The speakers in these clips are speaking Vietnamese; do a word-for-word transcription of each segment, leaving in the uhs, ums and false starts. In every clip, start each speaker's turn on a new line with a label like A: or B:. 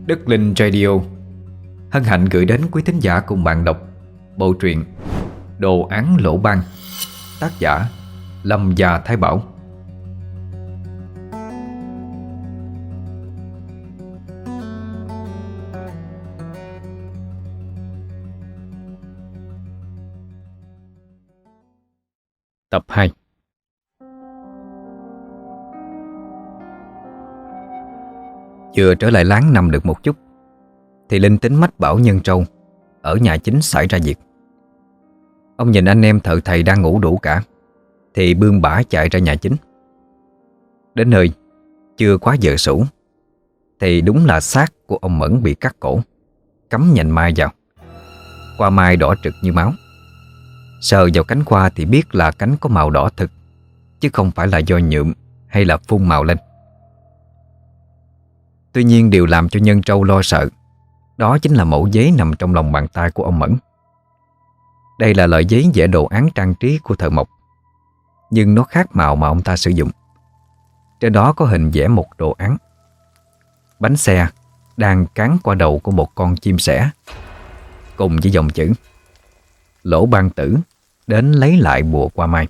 A: Đất Linh Radio hân hạnh gửi đến quý thính giả cùng bạn đọc bộ truyện Đồ án lỗ ban, tác giả Lâm Gia Thái Bảo. Tập hai. Vừa trở lại láng nằm được một chút thì linh tính mách bảo Nhân Trâu ở nhà chính xảy ra việc. Ông nhìn anh em thợ thầy đang ngủ đủ cả thì bươn bả chạy ra nhà chính. Đến nơi chưa quá giờ sủ thì đúng là xác của ông Mẫn bị cắt cổ, cắm nhành mai vào. Qua mai đỏ trực như máu. Sờ vào cánh qua thì biết là cánh có màu đỏ thực, chứ không phải là do nhuộm hay là phun màu lên. Tuy nhiên điều làm cho Nhân Trâu lo sợ đó chính là mẩu giấy nằm trong lòng bàn tay của ông Mẫn. Đây là loại giấy vẽ đồ án trang trí của thợ mộc, nhưng nó khác màu mà ông ta sử dụng. Trên đó có hình vẽ một đồ án: bánh xe đang cán qua đầu của một con chim sẻ, cùng với dòng chữ: Lỗ Ban Tử đến lấy lại bùa qua mai.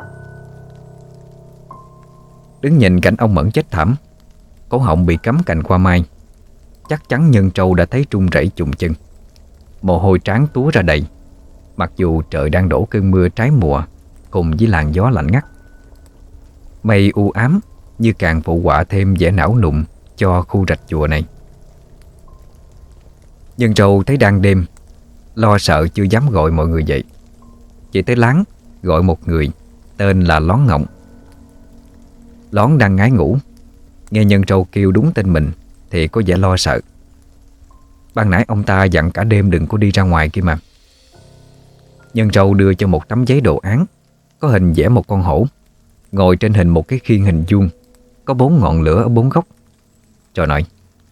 A: Đứng nhìn cảnh ông Mẫn chết thảm, cổ họng bị cắm cành qua mai, chắc chắn Nhân Trâu đã thấy run rẩy chùng chân. Mồ hôi trán túa ra đầy, mặc dù trời đang đổ cơn mưa trái mùa cùng với làn gió lạnh ngắt. Mây u ám như càng phụ họa thêm vẻ não nụng cho khu rạch chùa này. Nhân Trâu thấy đang đêm, lo sợ chưa dám gọi mọi người dậy, chỉ tới láng gọi một người tên là Lón Ngọng. Lón đang ngái ngủ, nghe Nhân Trâu kêu đúng tên mình thì có vẻ lo sợ. Ban nãy ông ta dặn cả đêm đừng có đi ra ngoài kia mà. Nhân Trâu đưa cho một tấm giấy đồ án có hình vẽ một con hổ ngồi trên hình một cái khiên hình vuông, có bốn ngọn lửa ở bốn góc, cho nói: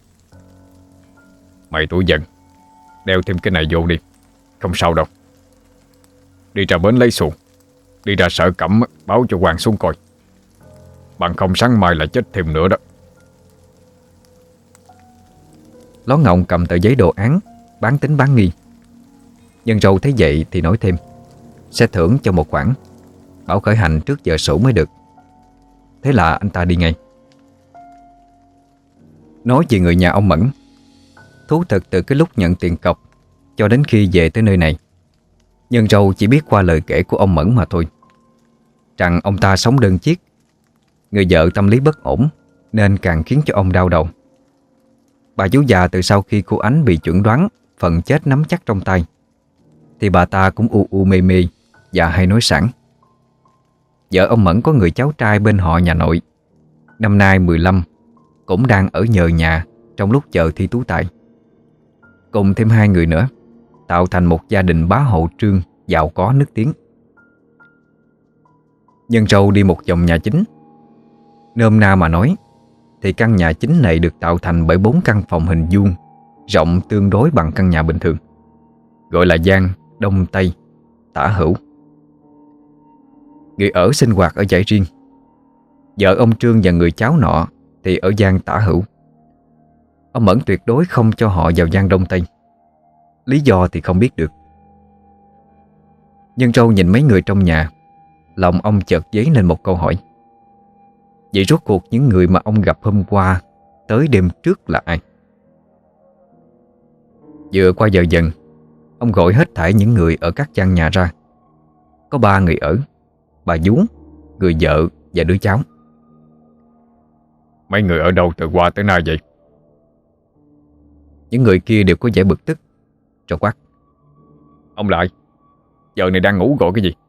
B: Mày tuổi dần, đeo thêm cái này vô đi, không sao đâu. Đi ra bến lấy xuồng, đi ra Sở Cẩm báo cho quan xuống coi, bằng không sáng mai là chết thêm nữa đó.
A: Lón Ngọng cầm tờ giấy đồ án bán tính bán nghi. Nhân Trâu thấy vậy thì nói thêm sẽ thưởng cho một khoản, bảo khởi hành trước giờ sủ mới được. Thế là anh ta đi ngay. Nói về người nhà ông Mẫn, thú thật từ cái lúc nhận tiền cọc cho đến khi về tới nơi này, Nhân Trâu chỉ biết qua lời kể của ông Mẫn mà thôi, rằng ông ta sống đơn chiếc, người vợ tâm lý bất ổn nên càng khiến cho ông đau đầu. Bà vú già từ sau khi cô Ánh bị chẩn đoán phần chết nắm chắc trong tay thì bà ta cũng u u mê mê và hay nói sẵn. Vợ ông Mẫn có người cháu trai bên họ nhà nội, năm nay mười lăm, cũng đang ở nhờ nhà trong lúc chờ thi tú tài. Cùng thêm hai người nữa tạo thành một gia đình bá hộ trương giàu có nức tiếng. Nhân Trâu đi một vòng nhà chính. Nôm na mà nói thì căn nhà chính này được tạo thành bởi bốn căn phòng hình vuông, rộng tương đối bằng căn nhà bình thường, gọi là gian, đông, tây, tả, hữu. Người ở sinh hoạt ở dãy riêng. Vợ ông Trương và người cháu nọ thì ở gian tả hữu. Ông Mẫn tuyệt đối không cho họ vào gian đông tây, lý do thì không biết được. Nhân Trâu nhìn mấy người trong nhà, lòng ông chợt dấy lên một câu hỏi: vậy rốt cuộc những người mà ông gặp hôm qua tới đêm trước là ai? Vừa qua giờ dần, ông gọi hết thảy những người ở các căn nhà ra. Có ba người ở: bà vú, người vợ và đứa cháu.
B: Mấy người ở đâu từ qua tới nay vậy?
A: Những người kia đều có vẻ bực tức, rồi quát:
B: Ông lại, giờ này đang ngủ gọi cái gì?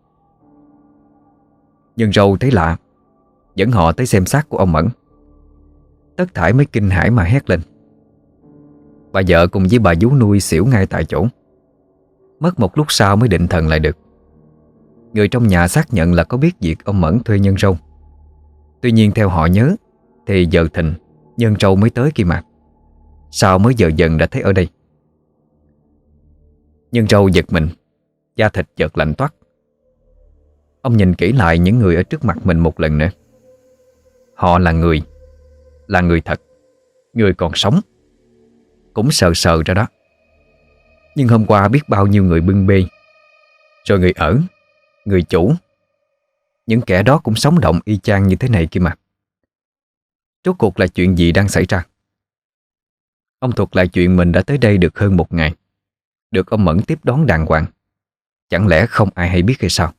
A: Nhân Trâu thấy lạ, dẫn họ tới xem xác của ông Mẫn. Tất thảy mới kinh hãi mà hét lên. Bà vợ cùng với bà vú nuôi xỉu ngay tại chỗ. Mất một lúc sau mới định thần lại được. Người trong nhà xác nhận là có biết việc ông Mẫn thuê Nhân Trâu. Tuy nhiên theo họ nhớ thì giờ thìn Nhân Trâu mới tới kia mà, sao mới giờ dần đã thấy ở đây? Nhân Trâu giật mình, da thịt chợt lạnh toát. Ông nhìn kỹ lại những người ở trước mặt mình một lần nữa. Họ là người, là người thật, người còn sống. cũng sờ sờ ra đó. Nhưng hôm qua biết bao nhiêu người bưng bê, rồi người ở, người chủ, những kẻ đó cũng sống động y chang như thế này kia mà. Rốt cuộc là chuyện gì đang xảy ra? Ông thuật lại chuyện mình đã tới đây được hơn một ngày, được ông Mẫn tiếp đón đàng hoàng. Chẳng lẽ không ai hay biết hay sao?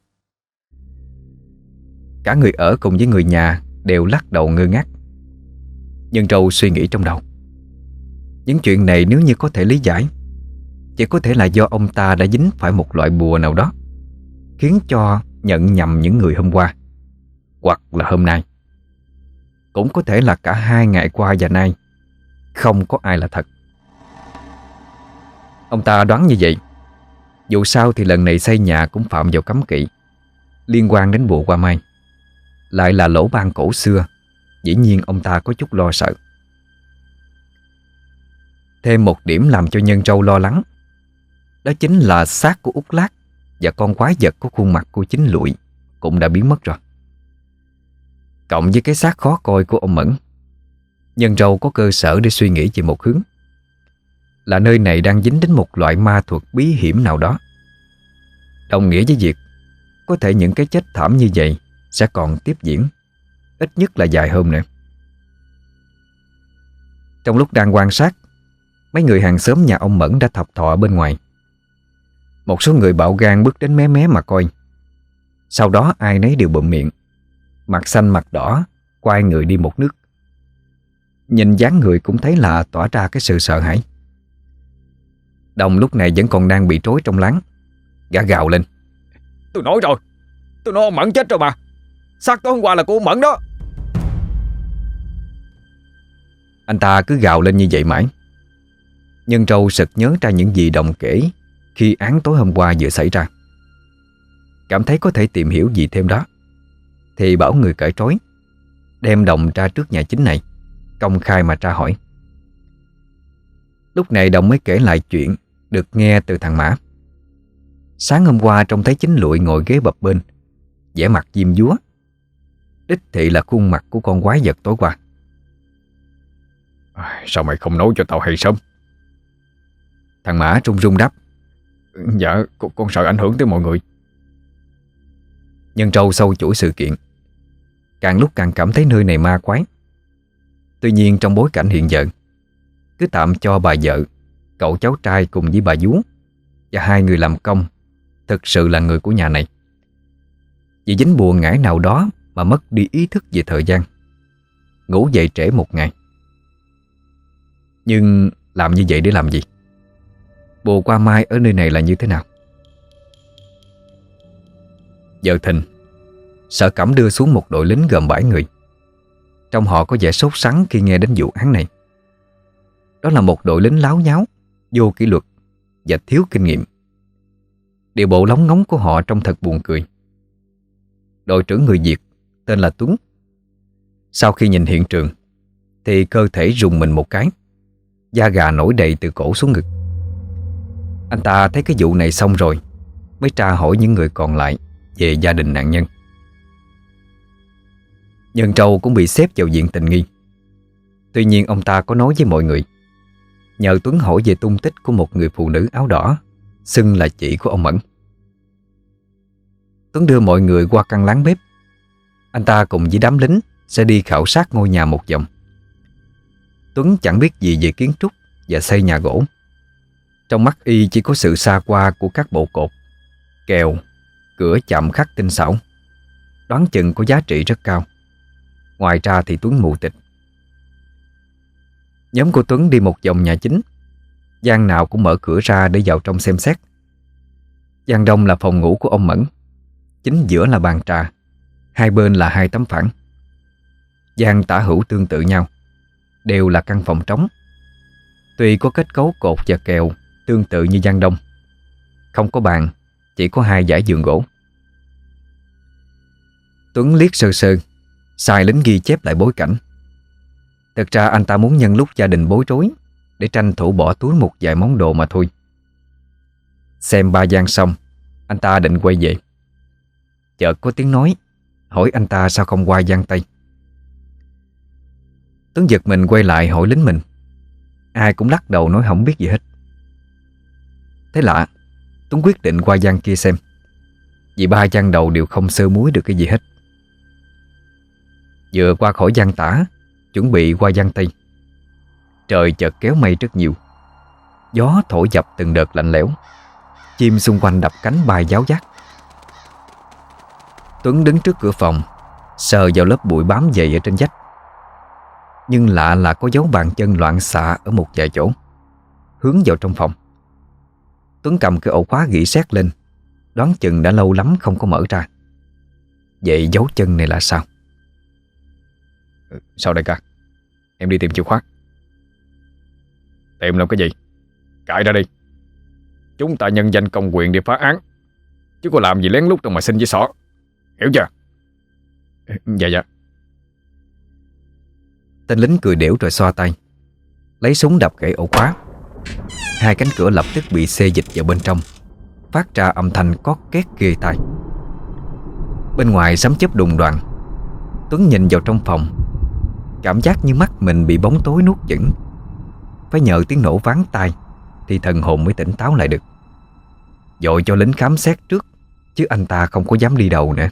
A: Cả người ở cùng với người nhà đều lắc đầu ngơ ngác. Nhân Trâu suy nghĩ trong đầu, những chuyện này nếu như có thể lý giải, chỉ có thể là do ông ta đã dính phải một loại bùa nào đó, khiến cho nhận nhầm những người hôm qua, hoặc là hôm nay. Cũng có thể là cả hai ngày qua và nay không có ai là thật. Ông ta đoán như vậy. Dù sao thì lần này xây nhà cũng phạm vào cấm kỵ liên quan đến bùa qua mai, lại là lỗ ban cổ xưa. Dĩ nhiên ông ta có chút lo sợ. Thêm một điểm làm cho Nhân Trâu lo lắng, đó chính là xác của Út Lát và con quái vật có khuôn mặt của chính Lụi cũng đã biến mất rồi. Cộng với cái xác khó coi của ông Mẫn, Nhân Trâu có cơ sở để suy nghĩ về một hướng, là nơi này đang dính đến một loại ma thuật bí hiểm nào đó, đồng nghĩa với việc có thể những cái chết thảm như vậy sẽ còn tiếp diễn, ít nhất là vài hôm nữa. Trong lúc đang quan sát, mấy người hàng xóm nhà ông Mẫn đã thập thọ bên ngoài. Một số người bạo gan bước đến mé mé mà coi. Sau đó ai nấy đều bụm miệng, mặt xanh mặt đỏ, quay người đi một nước. Nhìn dáng người cũng thấy là tỏa ra cái sự sợ hãi. Đồng lúc này vẫn còn đang bị trối trong láng. Gã gào lên:
B: Tôi nói rồi, tôi nói ông Mẫn chết rồi mà. Xác tối hôm qua là của ông Mẫn đó.
A: Anh ta cứ gào lên như vậy mãi. Nhân Trâu sực nhớ ra những gì Đồng kể khi án tối hôm qua vừa xảy ra. Cảm thấy có thể tìm hiểu gì thêm đó, thì bảo người cởi trói, đem Đồng ra trước nhà chính này, công khai mà tra hỏi. Lúc này Đồng mới kể lại chuyện được nghe từ thằng Mã. Sáng hôm qua trông thấy chính Lụi ngồi ghế bập bên, vẻ mặt diêm dúa, đích thị là khuôn mặt của con quái vật tối qua.
B: Sao mày không nói cho tao hay sớm?
A: Thằng Mã run run đáp:
B: Dạ con, con sợ ảnh hưởng tới mọi người.
A: Nhân Trâu sâu chuỗi sự kiện, càng lúc càng cảm thấy nơi này ma quái. Tuy nhiên trong bối cảnh hiện giờ, cứ tạm cho bà vợ, cậu cháu trai cùng với bà vú và hai người làm công thực sự là người của nhà này. Vì dính bùa ngải nào đó mà mất đi ý thức về thời gian, ngủ dậy trễ một ngày. Nhưng làm như vậy để làm gì? Bùa qua mai ở nơi này là như thế nào? Giờ thìn, Sở Cẩm đưa xuống một đội lính gồm bảy người. Trong họ có vẻ sốt sắng khi nghe đến vụ án này. Đó là một đội lính láo nháo, vô kỷ luật và thiếu kinh nghiệm. Điều bộ lóng ngóng của họ trông thật buồn cười. Đội trưởng người Việt tên là Tuấn. Sau khi nhìn hiện trường thì cơ thể rùng mình một cái, da gà nổi đầy từ cổ xuống ngực. Anh ta thấy cái vụ này xong rồi mới tra hỏi những người còn lại về gia đình nạn nhân. Nhân Trâu cũng bị xếp vào diện tình nghi. Tuy nhiên ông ta có nói với mọi người, nhờ Tuấn hỏi về tung tích của một người phụ nữ áo đỏ, xưng là chị của ông Mẫn. Tuấn đưa mọi người qua căn lán bếp. Anh ta cùng với đám lính sẽ đi khảo sát ngôi nhà một vòng. Tuấn chẳng biết gì về kiến trúc và xây nhà gỗ. Trong mắt y chỉ có sự xa qua của các bộ cột, kèo, cửa chạm khắc tinh xảo, đoán chừng có giá trị rất cao. Ngoài ra thì Tuấn mù tịch. Nhóm của Tuấn đi một vòng nhà chính. Gian nào cũng mở cửa ra để vào trong xem xét. Gian đông là phòng ngủ của ông Mẫn, chính giữa là bàn trà, hai bên là hai tấm phản. Gian tả hữu tương tự nhau, đều là căn phòng trống. Tuy có kết cấu cột và kèo tương tự như gian đông, không có bàn, chỉ có hai dãy giường gỗ. Tuấn liếc sơ sơ, sai lính ghi chép lại bối cảnh. Thực ra anh ta muốn nhân lúc gia đình bối rối để tranh thủ bỏ túi một vài món đồ mà thôi. Xem ba gian xong, anh ta định quay về. Chợt có tiếng nói hỏi anh ta sao không qua gian Tây. Tuấn giật mình quay lại hỏi lính mình. ai cũng lắc đầu nói không biết gì hết. Thế lạ, Tuấn quyết định qua gian kia xem, vì ba gian đầu đều không sơ muối được cái gì hết. Vừa qua khỏi gian tả, chuẩn bị qua gian tây, trời chợt kéo mây rất nhiều. Gió thổi dập từng đợt lạnh lẽo, chim xung quanh đập cánh bay giáo giác. Tuấn đứng trước cửa phòng, sờ vào lớp bụi bám dày ở trên vách. Nhưng lạ là có dấu bàn chân loạn xạ ở một vài chỗ, hướng vào trong phòng. Tuấn cầm cái ổ khóa gỉ sét lên, đoán chừng đã lâu lắm không có mở ra. Vậy dấu chân này là sao?
B: Sao đây ca? Em đi tìm chìa khóa. Tìm làm cái gì? Cãi ra đi. Chúng ta nhân danh công quyền để phá án, chứ có làm gì lén lút đâu mà xin với xỏ. Hiểu chưa? Dạ dạ.
A: Tên lính cười đểu rồi xoa tay, lấy súng đập gãy ổ khóa. Hai cánh cửa lập tức bị xê dịch vào bên trong, phát ra âm thanh cót két ghê tai. Bên ngoài sấm chớp đùng đoàng. Tuấn nhìn vào trong phòng, cảm giác như mắt mình bị bóng tối nuốt chửng. Phải nhờ tiếng nổ váng tai thì thần hồn mới tỉnh táo lại được. Dội cho lính khám xét trước, chứ anh ta không có dám đi đầu nữa.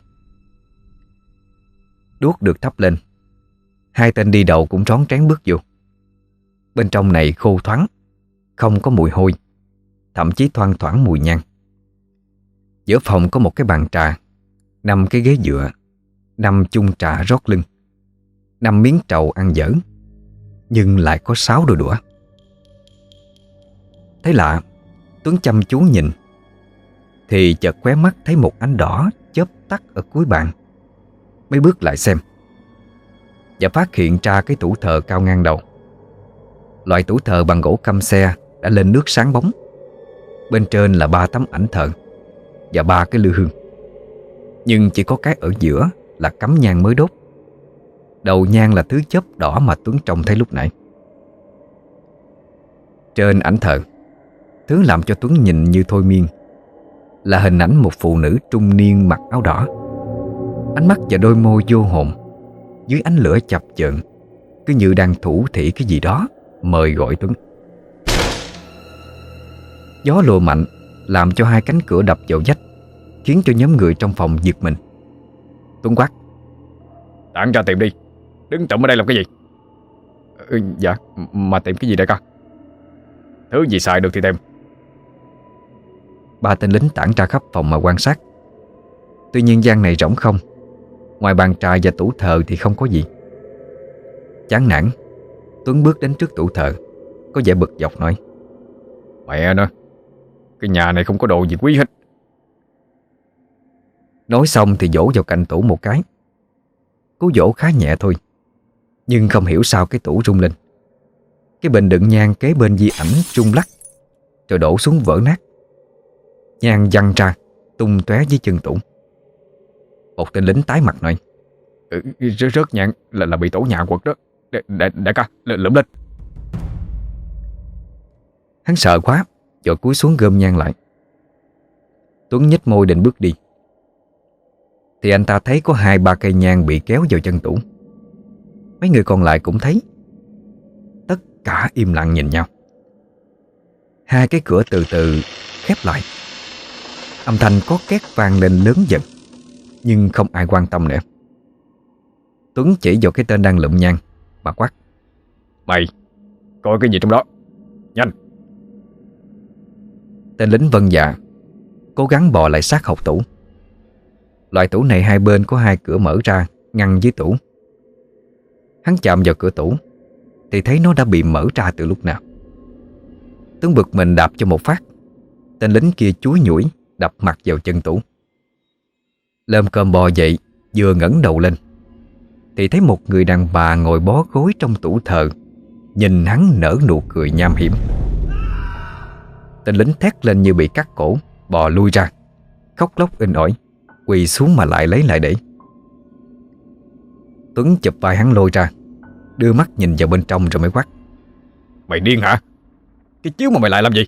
A: Đuốc được thắp lên, hai tên đi đầu cũng rón rén bước vô. Bên trong này khô thoáng, không có mùi hôi, thậm chí thoang thoảng mùi nhang. Giữa phòng có một cái bàn trà, năm cái ghế dựa, năm chung trà rót lưng, năm miếng trầu ăn dở, nhưng lại có sáu đôi đũa. Thấy lạ, Tuấn chăm chú nhìn, thì chợt qué mắt thấy một ánh đỏ chớp tắt ở cuối bàn. Mới bước lại xem, và phát hiện ra cái tủ thờ cao ngang đầu. Loại tủ thờ bằng gỗ căm xe đã lên nước sáng bóng. Bên trên là ba tấm ảnh thờ và ba cái lư hương, nhưng chỉ có cái ở giữa là cắm nhang mới đốt. Đầu nhang là thứ chớp đỏ mà Tuấn trông thấy lúc nãy. Trên ảnh thờ, thứ làm cho Tuấn nhìn như thôi miên là hình ảnh một phụ nữ trung niên mặc áo đỏ. Ánh mắt và đôi môi vô hồn, dưới ánh lửa chập chờn, cứ như đang thủ thỉ cái gì đó mời gọi Tuấn. Gió lùa mạnh làm cho hai cánh cửa đập vào vách, khiến cho nhóm người trong phòng giật mình. Tuấn quát:
B: Tản ra tìm đi, đứng trộm ở đây làm cái gì? Ừ, dạ, mà tìm cái gì đây ca? Thứ gì xài được thì tìm.
A: Ba tên lính tản ra khắp phòng mà quan sát. Tuy nhiên gian này rỗng không, ngoài bàn trà và tủ thờ thì không có gì. Chán nản, Tuấn bước đến trước tủ thờ, có vẻ bực dọc nói:
B: Mẹ nó, cái nhà này không có đồ gì quý hết.
A: Nói xong thì vỗ vào cạnh tủ một cái. Cú vỗ khá nhẹ thôi, nhưng không hiểu sao cái tủ rung lên. Cái bình đựng nhang kế bên di ảnh rung lắc, rồi đổ xuống vỡ nát. Nhang văng ra tung tóe dưới chân tủ. Một tên lính tái mặt nói:
B: ừ, rớt, rớt nhang là, là bị tổ nhà quật đó. Đại, đại ca, lượm lên.
A: Hắn sợ quá, rồi cúi xuống gom nhang lại. Tuấn nhếch môi định bước đi, thì anh ta thấy có hai ba cây nhang bị kéo vào chân tủ. Mấy người còn lại cũng thấy. Tất cả im lặng nhìn nhau. Hai cái cửa từ từ khép lại. Âm thanh có két vang lên lớn dần, nhưng không ai quan tâm nữa. Tuấn chỉ vào cái tên đang lụm nhang mà quát:
B: Mày, coi cái gì trong đó, nhanh.
A: Tên lính vâng dạ, cố gắng bò lại sát hộc tủ. Loại tủ này hai bên có hai cửa mở ra ngăn dưới tủ. Hắn chạm vào cửa tủ thì thấy nó đã bị mở ra từ lúc nào. Tuấn bực mình đạp cho một phát. Tên lính kia chúi nhủi đập mặt vào chân tủ. Lơm cơm bò dậy, vừa ngẩng đầu lên thì thấy một người đàn bà ngồi bó gối trong tủ thờ, nhìn hắn nở nụ cười nham hiểm. Tên lính thét lên như bị cắt cổ, bò lui ra, khóc lóc inh ỏi, quỳ xuống mà lại lấy lại để. Tuấn chụp vai hắn lôi ra, đưa mắt nhìn vào bên trong rồi mới quát:
B: Mày điên hả? Cái chiếu mà mày lại làm gì?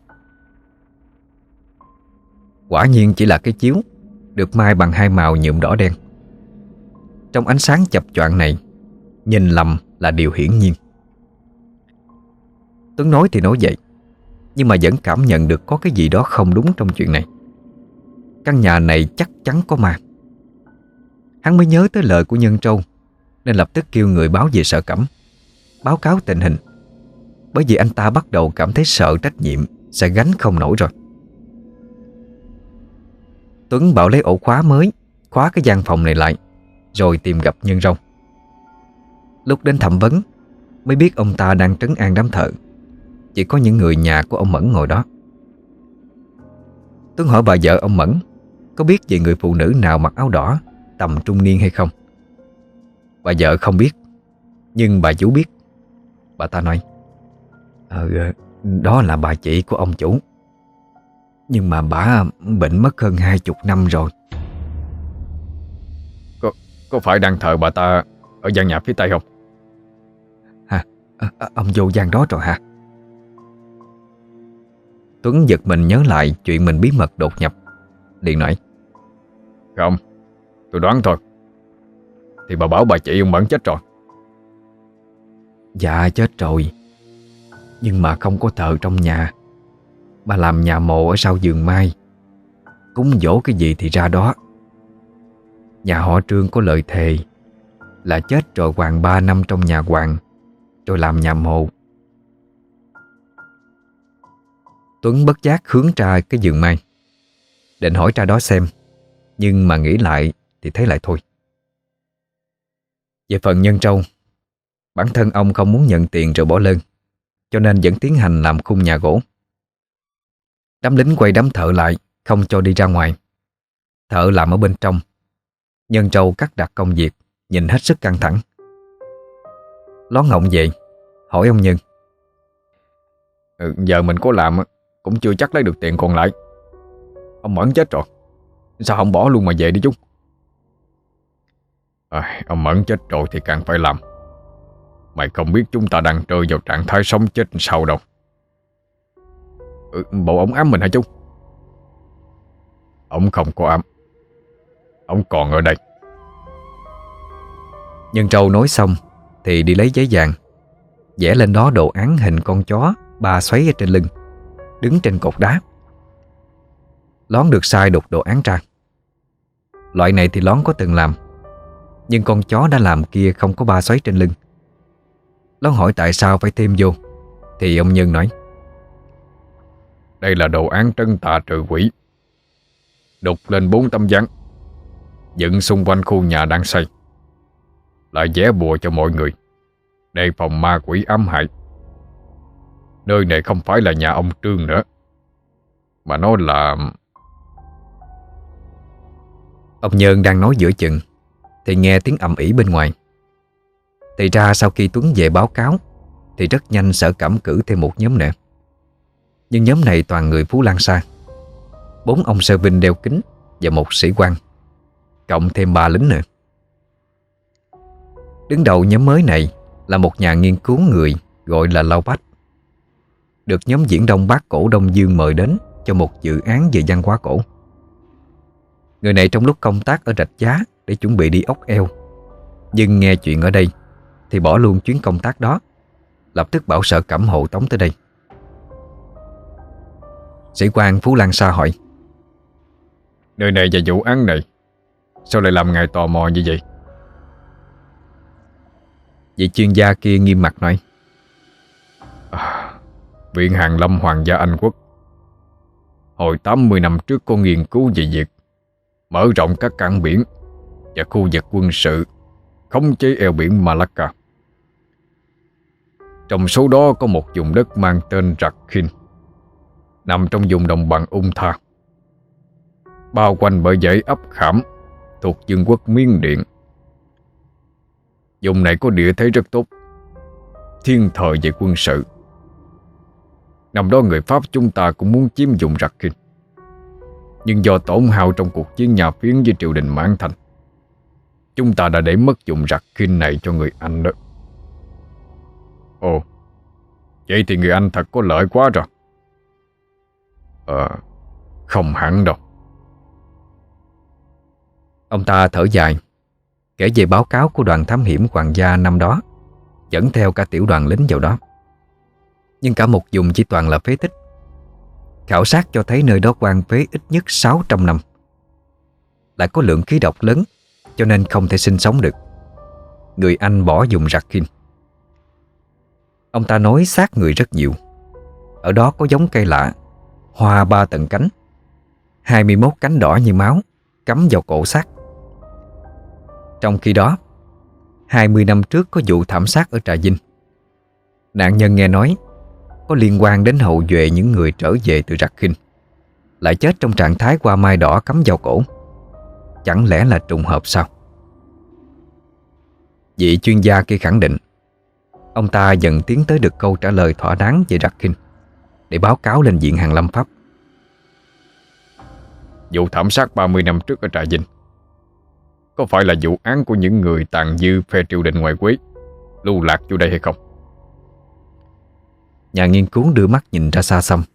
A: Quả nhiên chỉ là cái chiếu được mai bằng hai màu nhuộm đỏ đen. Trong ánh sáng chập choạng này, nhìn lầm là điều hiển nhiên. Tuấn nói thì nói vậy, nhưng mà vẫn cảm nhận được có cái gì đó không đúng trong chuyện này. Căn nhà này chắc chắn có ma. Hắn mới nhớ tới lời của Nhân Trâu, nên lập tức kêu người báo về Sở Cẩm, báo cáo tình hình. Bởi vì anh ta bắt đầu cảm thấy sợ trách nhiệm sẽ gánh không nổi rồi. Tuấn bảo lấy ổ khóa mới khóa cái gian phòng này lại, rồi tìm gặp Nhân Râu. Lúc đến thẩm vấn mới biết ông ta đang trấn an đám thợ. Chỉ có những người nhà của ông Mẫn ngồi đó. Tuấn hỏi bà vợ ông Mẫn có biết về người phụ nữ nào mặc áo đỏ tầm trung niên hay không. Bà vợ không biết, nhưng bà chủ biết. Bà ta nói: Ờ, đó là bà chị của ông chủ, nhưng mà bà bệnh mất hơn hai chục năm rồi.
B: Có, có phải đang thờ bà ta ở gian nhà phía tây không?
A: Hả? À, à, ông vô gian đó rồi hả? Tuấn giật mình nhớ lại chuyện mình bí mật đột nhập, liền nói:
B: Không, tôi đoán thôi. Thì bà bảo bà chị ông Mẫn chết rồi.
A: Dạ chết rồi, nhưng mà không có thờ trong nhà. Bà làm nhà mồ ở sau vườn mai, cúng dỗ cái gì thì ra đó. Nhà họ Trương có lời thề là chết rồi hoàng ba năm trong nhà hoàng, rồi làm nhà mồ. Tuấn bất giác hướng ra cái vườn mai, định hỏi ra đó xem, nhưng mà nghĩ lại thì thấy lại thôi. Về phần Nhân Trâu, bản thân ông không muốn nhận tiền rồi bỏ lơn, cho nên vẫn tiến hành làm khung nhà gỗ. Đám lính quay đám thợ lại, không cho đi ra ngoài. Thợ làm ở bên trong. Nhân Trâu cắt đặt công việc, nhìn hết sức căng thẳng. Lón ngọng về, hỏi ông Nhân:
B: ừ, Giờ mình có làm cũng chưa chắc lấy được tiền còn lại. Ông Mẫn chết rồi, sao không bỏ luôn mà về đi chúng? À, ông Mẫn chết rồi thì càng phải làm. Mày không biết chúng ta đang rơi vào trạng thái sống chết sao đâu. ừ, Bộ ông ám mình hả chú? Ông không có ám, ông còn ở đây.
A: Nhân Trâu nói xong thì đi lấy giấy vàng, vẽ lên đó đồ án hình con chó ba xoáy ở trên lưng, đứng trên cột đá. Lón được sai đục đồ án ra. Loại này thì Lón có từng làm, nhưng con chó đã làm kia không có ba xoáy trên lưng. Lón hỏi tại sao phải thêm vô, thì ông Nhân nói:
B: Đây là đồ án trấn tà trừ quỷ. Đục lên bốn tấm ván, dựng xung quanh khu nhà đang xây, lại vẽ bùa cho mọi người, đề phòng ma quỷ ám hại. Nơi này không phải là nhà ông Trương nữa, mà nó là...
A: Ông Nhân đang nói giữa chừng thì nghe tiếng ầm ĩ bên ngoài. Thì ra sau khi Tuấn về báo cáo thì rất nhanh Sở Cẩm cử thêm một nhóm nữa. Nhưng nhóm này toàn người Phú Lan Sa. Bốn ông sơ vinh đeo kính và một sĩ quan, cộng thêm ba lính nữa. Đứng đầu nhóm mới này là một nhà nghiên cứu người gọi là Lao Bách, được nhóm Viễn Đông Bác Cổ Đông Dương mời đến cho một dự án về văn hóa cổ. Người này trong lúc công tác ở Rạch Giá để chuẩn bị đi ốc eo, nhưng nghe chuyện ở đây thì bỏ luôn chuyến công tác đó, lập tức bảo Sở Cẩm hộ tống tới đây. Sĩ quan Phú Lan Sa hỏi:
B: Nơi này và vụ án này sao lại làm ngài tò mò như vậy?
A: Vị chuyên gia kia nghiêm mặt nói:
B: à, Viện Hàn Lâm Hoàng gia Anh Quốc hồi tám mươi năm trước có nghiên cứu về việc mở rộng các cảng biển và khu vực quân sự khống chế eo biển Malacca. Trong số đó có một vùng đất mang tên Rakhine, nằm trong vùng đồng bằng Ung Tha, bao quanh bởi dãy ấp Khảm thuộc vương quốc Miến Điện. Vùng này có địa thế rất tốt, thiên thời về quân sự. Năm đó người Pháp chúng ta cũng muốn chiếm vùng Rakhine, nhưng do tổn hao trong cuộc chiến nhà Phiến với triều đình Mãn Thành, chúng ta đã để mất vùng Rakhine này cho người Anh đó. Ồ, vậy thì người Anh thật có lợi quá rồi. Ờ, không hẳn đâu.
A: Ông ta thở dài, kể về báo cáo của đoàn thám hiểm Hoàng gia năm đó, dẫn theo cả tiểu đoàn lính vào đó. Nhưng cả một vùng chỉ toàn là phế tích. Khảo sát cho thấy nơi đó hoang phế ít nhất sáu trăm năm. Lại có lượng khí độc lớn, cho nên không thể sinh sống được. Người Anh bỏ dùng Rakhin. Ông ta nói xác người rất nhiều. Ở đó có giống cây lạ, hoa ba tầng cánh, hai mươi mốt cánh đỏ như máu cắm vào cổ xác. Trong khi đó, hai mươi năm trước có vụ thảm sát ở Trà Vinh. Nạn nhân nghe nói có liên quan đến hậu duệ những người trở về từ Rakhin, lại chết trong trạng thái hoa mai đỏ cắm vào cổ. Chẳng lẽ là trùng hợp sao? Vị chuyên gia kia khẳng định ông ta dần tiến tới được câu trả lời thỏa đáng về Rakhin để báo cáo lên Viện Hàn Lâm Pháp.
B: Vụ thảm sát ba mươi năm trước ở Trà Vinh có phải là vụ án của những người tàn dư phe triều đình ngoại quốc lưu lạc vô đây hay không?
A: Nhà nghiên cứu đưa mắt nhìn ra xa xăm.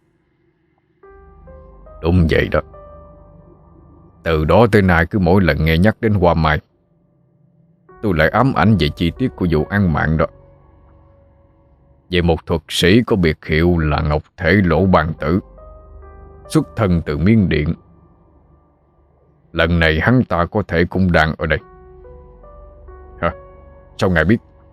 B: Đúng vậy đó. Từ đó tới nay cứ mỗi lần nghe nhắc đến Hoa Mai, tôi lại ám ảnh về chi tiết của vụ án mạng đó. Về một thuật sĩ có biệt hiệu là Ngọc Thể Lỗ Bàn Tử, xuất thân từ Miến Điện. Lần này hắn ta có thể cũng đang ở đây. Hả? Sao ngài biết?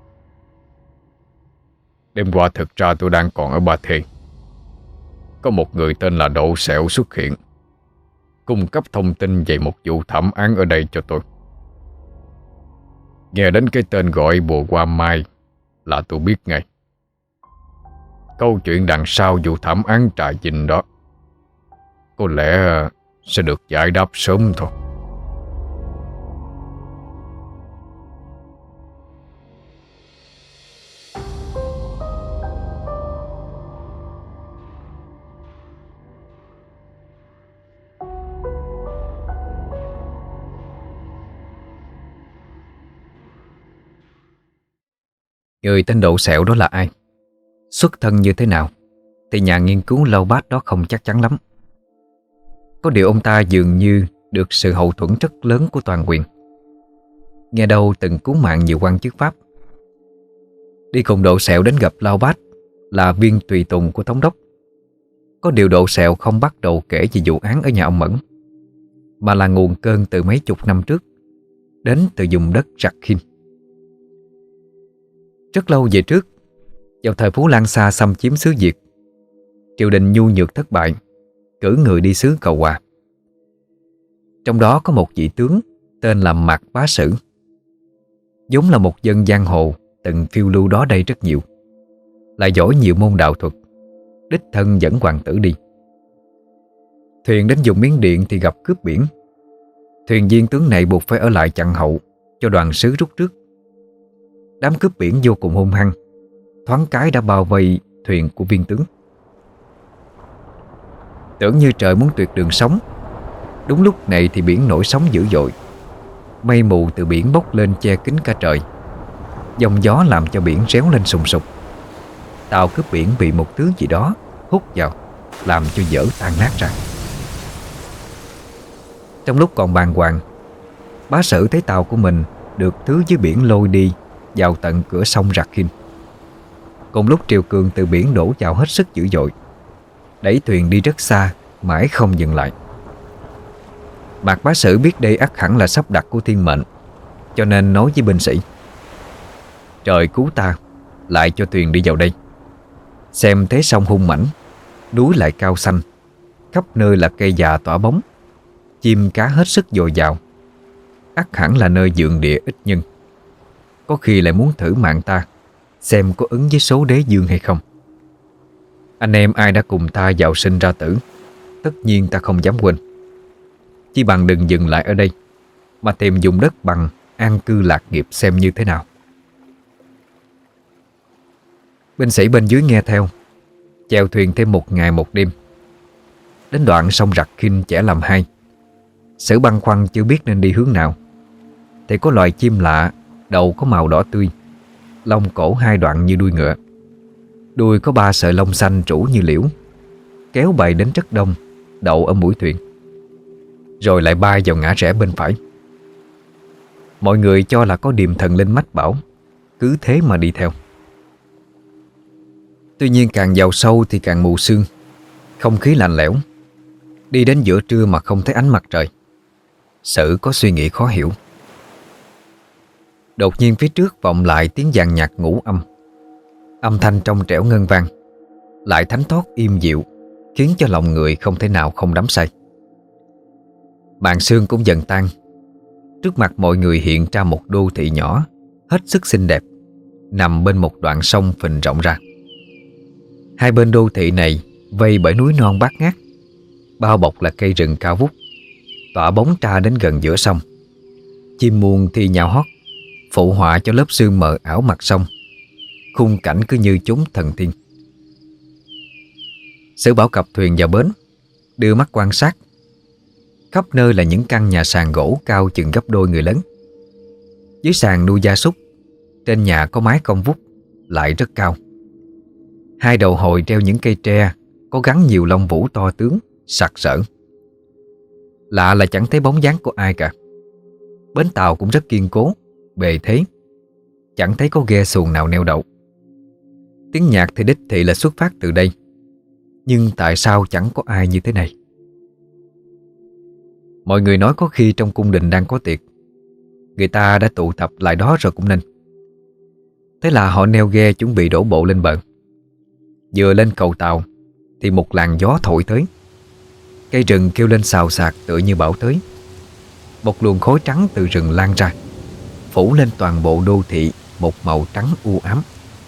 B: Đêm qua thực ra tôi đang còn ở Ba Thê. Có một người tên là Độ Sẹo xuất hiện, cung cấp thông tin về một vụ thảm án ở đây cho tôi. Nghe đến cái tên gọi Bùa Hoa Mai là tôi biết ngay. Câu chuyện đằng sau vụ thảm án Trà Vinh đó có lẽ sẽ được giải đáp sớm thôi.
A: Người tên Độ Sẹo đó là ai? Xuất thân như thế nào? Thì nhà nghiên cứu lâu bát đó không chắc chắn lắm. Có điều ông ta dường như được sự hậu thuẫn rất lớn của toàn quyền. Nghe đâu từng cứu mạng nhiều quan chức Pháp. Đi cùng Độ Sẹo đến gặp Lao Bát là viên tùy tùng của thống đốc. Có điều Độ Sẹo không bắt đầu kể về vụ án ở nhà ông Mẫn, mà là nguồn cơn từ mấy chục năm trước, đến từ vùng đất Rakhin. Rất lâu về trước, vào thời Phú Lan Sa xâm chiếm xứ Việt, triều đình nhu nhược thất bại, cử người đi xứ cầu hòa. Trong đó có một vị tướng tên là Mạc Bá Sử, vốn là một dân giang hồ từng phiêu lưu đó đây rất nhiều, lại giỏi nhiều môn đạo thuật, đích thân dẫn hoàng tử đi. Thuyền đến vùng Miến Điện thì gặp cướp biển. Thuyền viên tướng này buộc phải ở lại chặn hậu cho đoàn sứ rút trước. Đám cướp biển vô cùng hung hăng, thoáng cái đã bao vây thuyền của viên tướng. Tưởng như trời muốn tuyệt đường sống. Đúng lúc này thì biển nổi sóng dữ dội. Mây mù từ biển bốc lên che kín cả trời. Dòng gió làm cho biển réo lên sùng sục. Tàu cướp biển bị một thứ gì đó hút vào, làm cho dở tan nát ra. Trong lúc còn bàng hoàng, Bá Sử thấy tàu của mình được thứ dưới biển lôi đi vào tận cửa sông Rakhin. Cùng lúc triều cường từ biển đổ vào hết sức dữ dội, đẩy thuyền đi rất xa, mãi không dừng lại. Mạc Bá Sử biết đây ắt hẳn là sắp đặt của thiên mệnh, cho nên nói với binh sĩ: trời cứu ta, lại cho thuyền đi vào đây. Xem thế sông hung mãnh, núi lại cao xanh, khắp nơi là cây già tỏa bóng, chim cá hết sức dồi dào, ắt hẳn là nơi dượng địa ít nhân. Có khi lại muốn thử mạng ta, xem có ứng với số đế dương hay không. Anh em ai đã cùng ta vào sinh ra tử, tất nhiên ta không dám quên. Chỉ bằng đừng dừng lại ở đây, mà tìm dùng đất bằng an cư lạc nghiệp xem như thế nào. Binh sĩ bên dưới nghe theo, chèo thuyền thêm một ngày một đêm. Đến đoạn sông Rakhin chẻ làm hai. Sử băn khoăn chưa biết nên đi hướng nào, thì có loài chim lạ, đầu có màu đỏ tươi, lông cổ hai đoạn như đuôi ngựa, đuôi có ba sợi lông xanh trũ như liễu, kéo bầy đến rất đông, đậu ở mũi thuyền, rồi lại bay vào ngã rẽ bên phải. Mọi người cho là có điềm thần linh mách bảo, cứ thế mà đi theo. Tuy nhiên càng vào sâu thì càng mù sương, không khí lạnh lẽo. Đi đến giữa trưa mà không thấy ánh mặt trời, Sử có suy nghĩ khó hiểu. Đột nhiên phía trước vọng lại tiếng dàn nhạc ngũ âm. Âm thanh trong trẻo ngân vang, lại thánh thót im dịu, khiến cho lòng người không thể nào không đắm say. Màn sương cũng dần tan. Trước mặt mọi người hiện ra một đô thị nhỏ, hết sức xinh đẹp, nằm bên một đoạn sông phình rộng ra. Hai bên đô thị này vây bởi núi non bát ngát, bao bọc là cây rừng cao vút, tỏa bóng tra đến gần giữa sông. Chim muông thi nhau hót, phụ họa cho lớp sương mờ ảo mặt sông. Khung cảnh cứ như chốn thần tiên. Sử bảo cập thuyền vào bến, đưa mắt quan sát. Khắp nơi là những căn nhà sàn gỗ cao chừng gấp đôi người lớn. Dưới sàn nuôi gia súc, trên nhà có mái cong vút, lại rất cao. Hai đầu hồi treo những cây tre có gắn nhiều lông vũ to tướng, sặc sỡ. Lạ là chẳng thấy bóng dáng của ai cả. Bến tàu cũng rất kiên cố, bề thế, chẳng thấy có ghe xuồng nào neo đậu. Tiếng nhạc thì đích thị là xuất phát từ đây, nhưng tại sao chẳng có ai như thế này? Mọi người nói có khi trong cung đình đang có tiệc, người ta đã tụ tập lại đó rồi cũng nên. Thế là họ neo ghe chuẩn bị đổ bộ lên bờ. Vừa lên cầu tàu thì một làn gió thổi tới. Cây rừng kêu lên xào xạc tựa như bão tới. Một luồng khói trắng từ rừng lan ra, phủ lên toàn bộ đô thị một màu trắng u ám.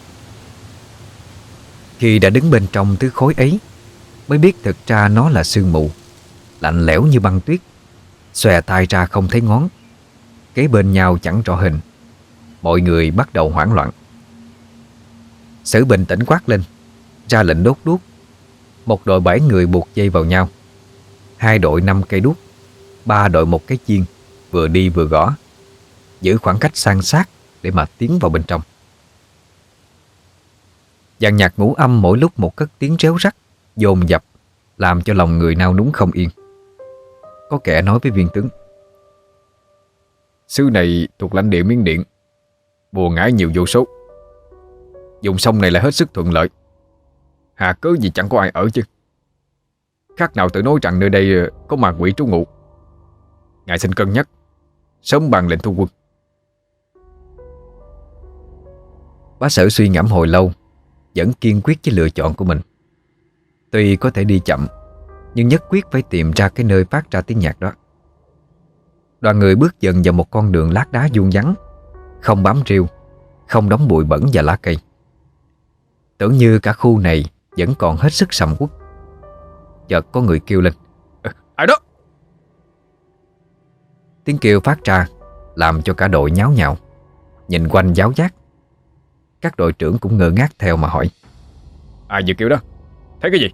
A: Khi đã đứng bên trong thứ khói ấy, mới biết thực ra nó là sương mù, lạnh lẽo như băng tuyết, xòe tay ra không thấy ngón, kế bên nhau chẳng rõ hình. Mọi người bắt đầu hoảng loạn. Sử bình tĩnh quát lên, ra lệnh đốt đuốc. Một đội bảy người buộc dây vào nhau, hai đội năm cây đuốc, ba đội một cái chiên, vừa đi vừa gõ, giữ khoảng cách san sát để mà tiến vào bên trong. Dàn nhạc ngũ âm mỗi lúc một cất tiếng réo rắt, dồn dập, làm cho lòng người nao núng không yên. Có kẻ nói với viên tướng:
B: Xứ này thuộc lãnh địa Miến Điện, bùa ngải nhiều vô số. Dùng sông này là hết sức thuận lợi, hà cớ gì chẳng có ai ở chứ. Khác nào tự nói rằng nơi đây có ma quỷ trú ngụ. Ngài xin cân nhắc, sớm ban lệnh thu quân.
A: Bá Sở suy ngẫm hồi lâu, vẫn kiên quyết với lựa chọn của mình. Tuy có thể đi chậm, nhưng nhất quyết phải tìm ra cái nơi phát ra tiếng nhạc đó. Đoàn người bước dần vào một con đường lát đá vuông vắn, không bám rêu, không đóng bụi bẩn và lá cây. Tưởng như cả khu này vẫn còn hết sức sầm uất. Chợt có người kêu lên:
B: Ai đó?
A: Tiếng kêu phát ra làm cho cả đội nháo nhào, nhìn quanh giáo giác. Các đội trưởng cũng ngơ ngác theo mà hỏi:
B: Ai vừa kêu đó? Thấy cái gì?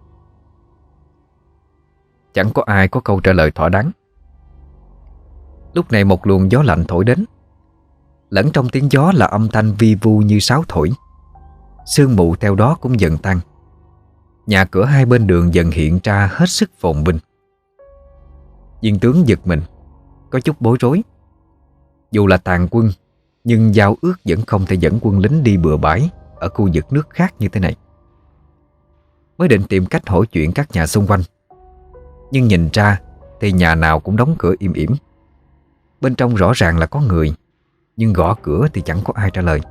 A: Chẳng có ai có câu trả lời thỏa đáng. Lúc này một luồng gió lạnh thổi đến, lẫn trong tiếng gió là âm thanh vi vu như sáo thổi. Sương mù theo đó cũng dần tan. Nhà cửa hai bên đường dần hiện ra hết sức phồn vinh. Viên tướng giật mình, có chút bối rối. Dù là tàn quân, nhưng giao ước vẫn không thể dẫn quân lính đi bừa bãi ở khu vực nước khác như thế này. Mới định tìm cách hỏi chuyện các nhà xung quanh, nhưng nhìn ra thì nhà nào cũng đóng cửa im ỉm. Bên trong rõ ràng là có người, nhưng gõ cửa thì chẳng có ai trả lời.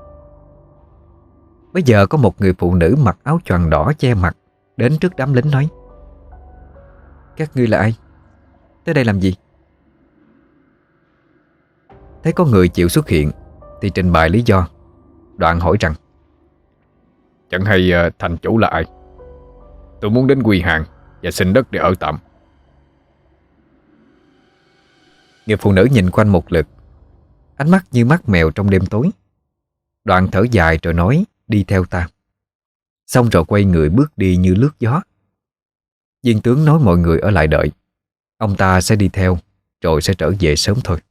A: Bây giờ có một người phụ nữ mặc áo choàng đỏ che mặt đến trước đám lính nói: Các ngươi là ai? Tới đây làm gì? Thấy có người chịu xuất hiện thì trình bày lý do. Đoạn hỏi rằng:
B: Chẳng hay uh, thành chủ là ai? Tôi muốn đến quy hàng và xin đất để ở tạm.
A: Người phụ nữ nhìn quanh một lượt, ánh mắt như mắt mèo trong đêm tối. Đoạn thở dài rồi nói: Đi theo ta. Xong rồi quay người bước đi như lướt gió. Viên tướng nói mọi người ở lại đợi, ông ta sẽ đi theo, rồi sẽ trở về sớm thôi.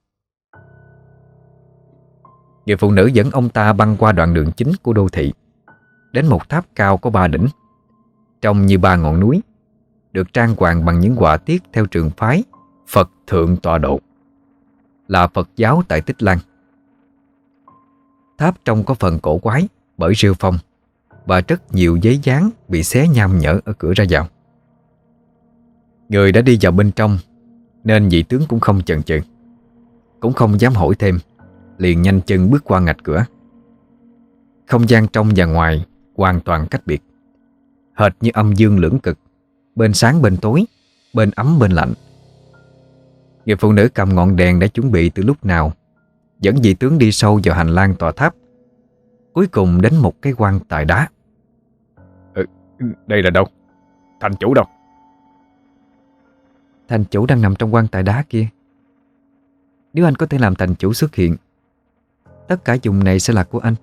A: Người phụ nữ dẫn ông ta băng qua đoạn đường chính của đô thị, đến một tháp cao có ba đỉnh, trông như ba ngọn núi, được trang hoàng bằng những họa tiết theo trường phái Phật Thượng Tọa Độ, là Phật giáo tại Tích Lan. Tháp trông có phần cổ quái bởi rêu phong, và rất nhiều giấy dán bị xé nham nhở ở cửa ra vào. Người đã đi vào bên trong nên vị tướng cũng không chần chừ, cũng không dám hỏi thêm, liền nhanh chân bước qua ngạch cửa. Không gian trong và ngoài hoàn toàn cách biệt, hệt như âm dương lưỡng cực, bên sáng bên tối, bên ấm bên lạnh. Người phụ nữ cầm ngọn đèn đã chuẩn bị từ lúc nào dẫn vị tướng đi sâu vào hành lang tòa tháp, cuối cùng đến một cái quan tài đá.
B: Ừ, đây là đâu? Thành chủ đâu?
A: Thành chủ đang nằm trong quan tài đá kia. Nếu anh có thể làm thành chủ xuất hiện, tất cả vùng này sẽ là của anh.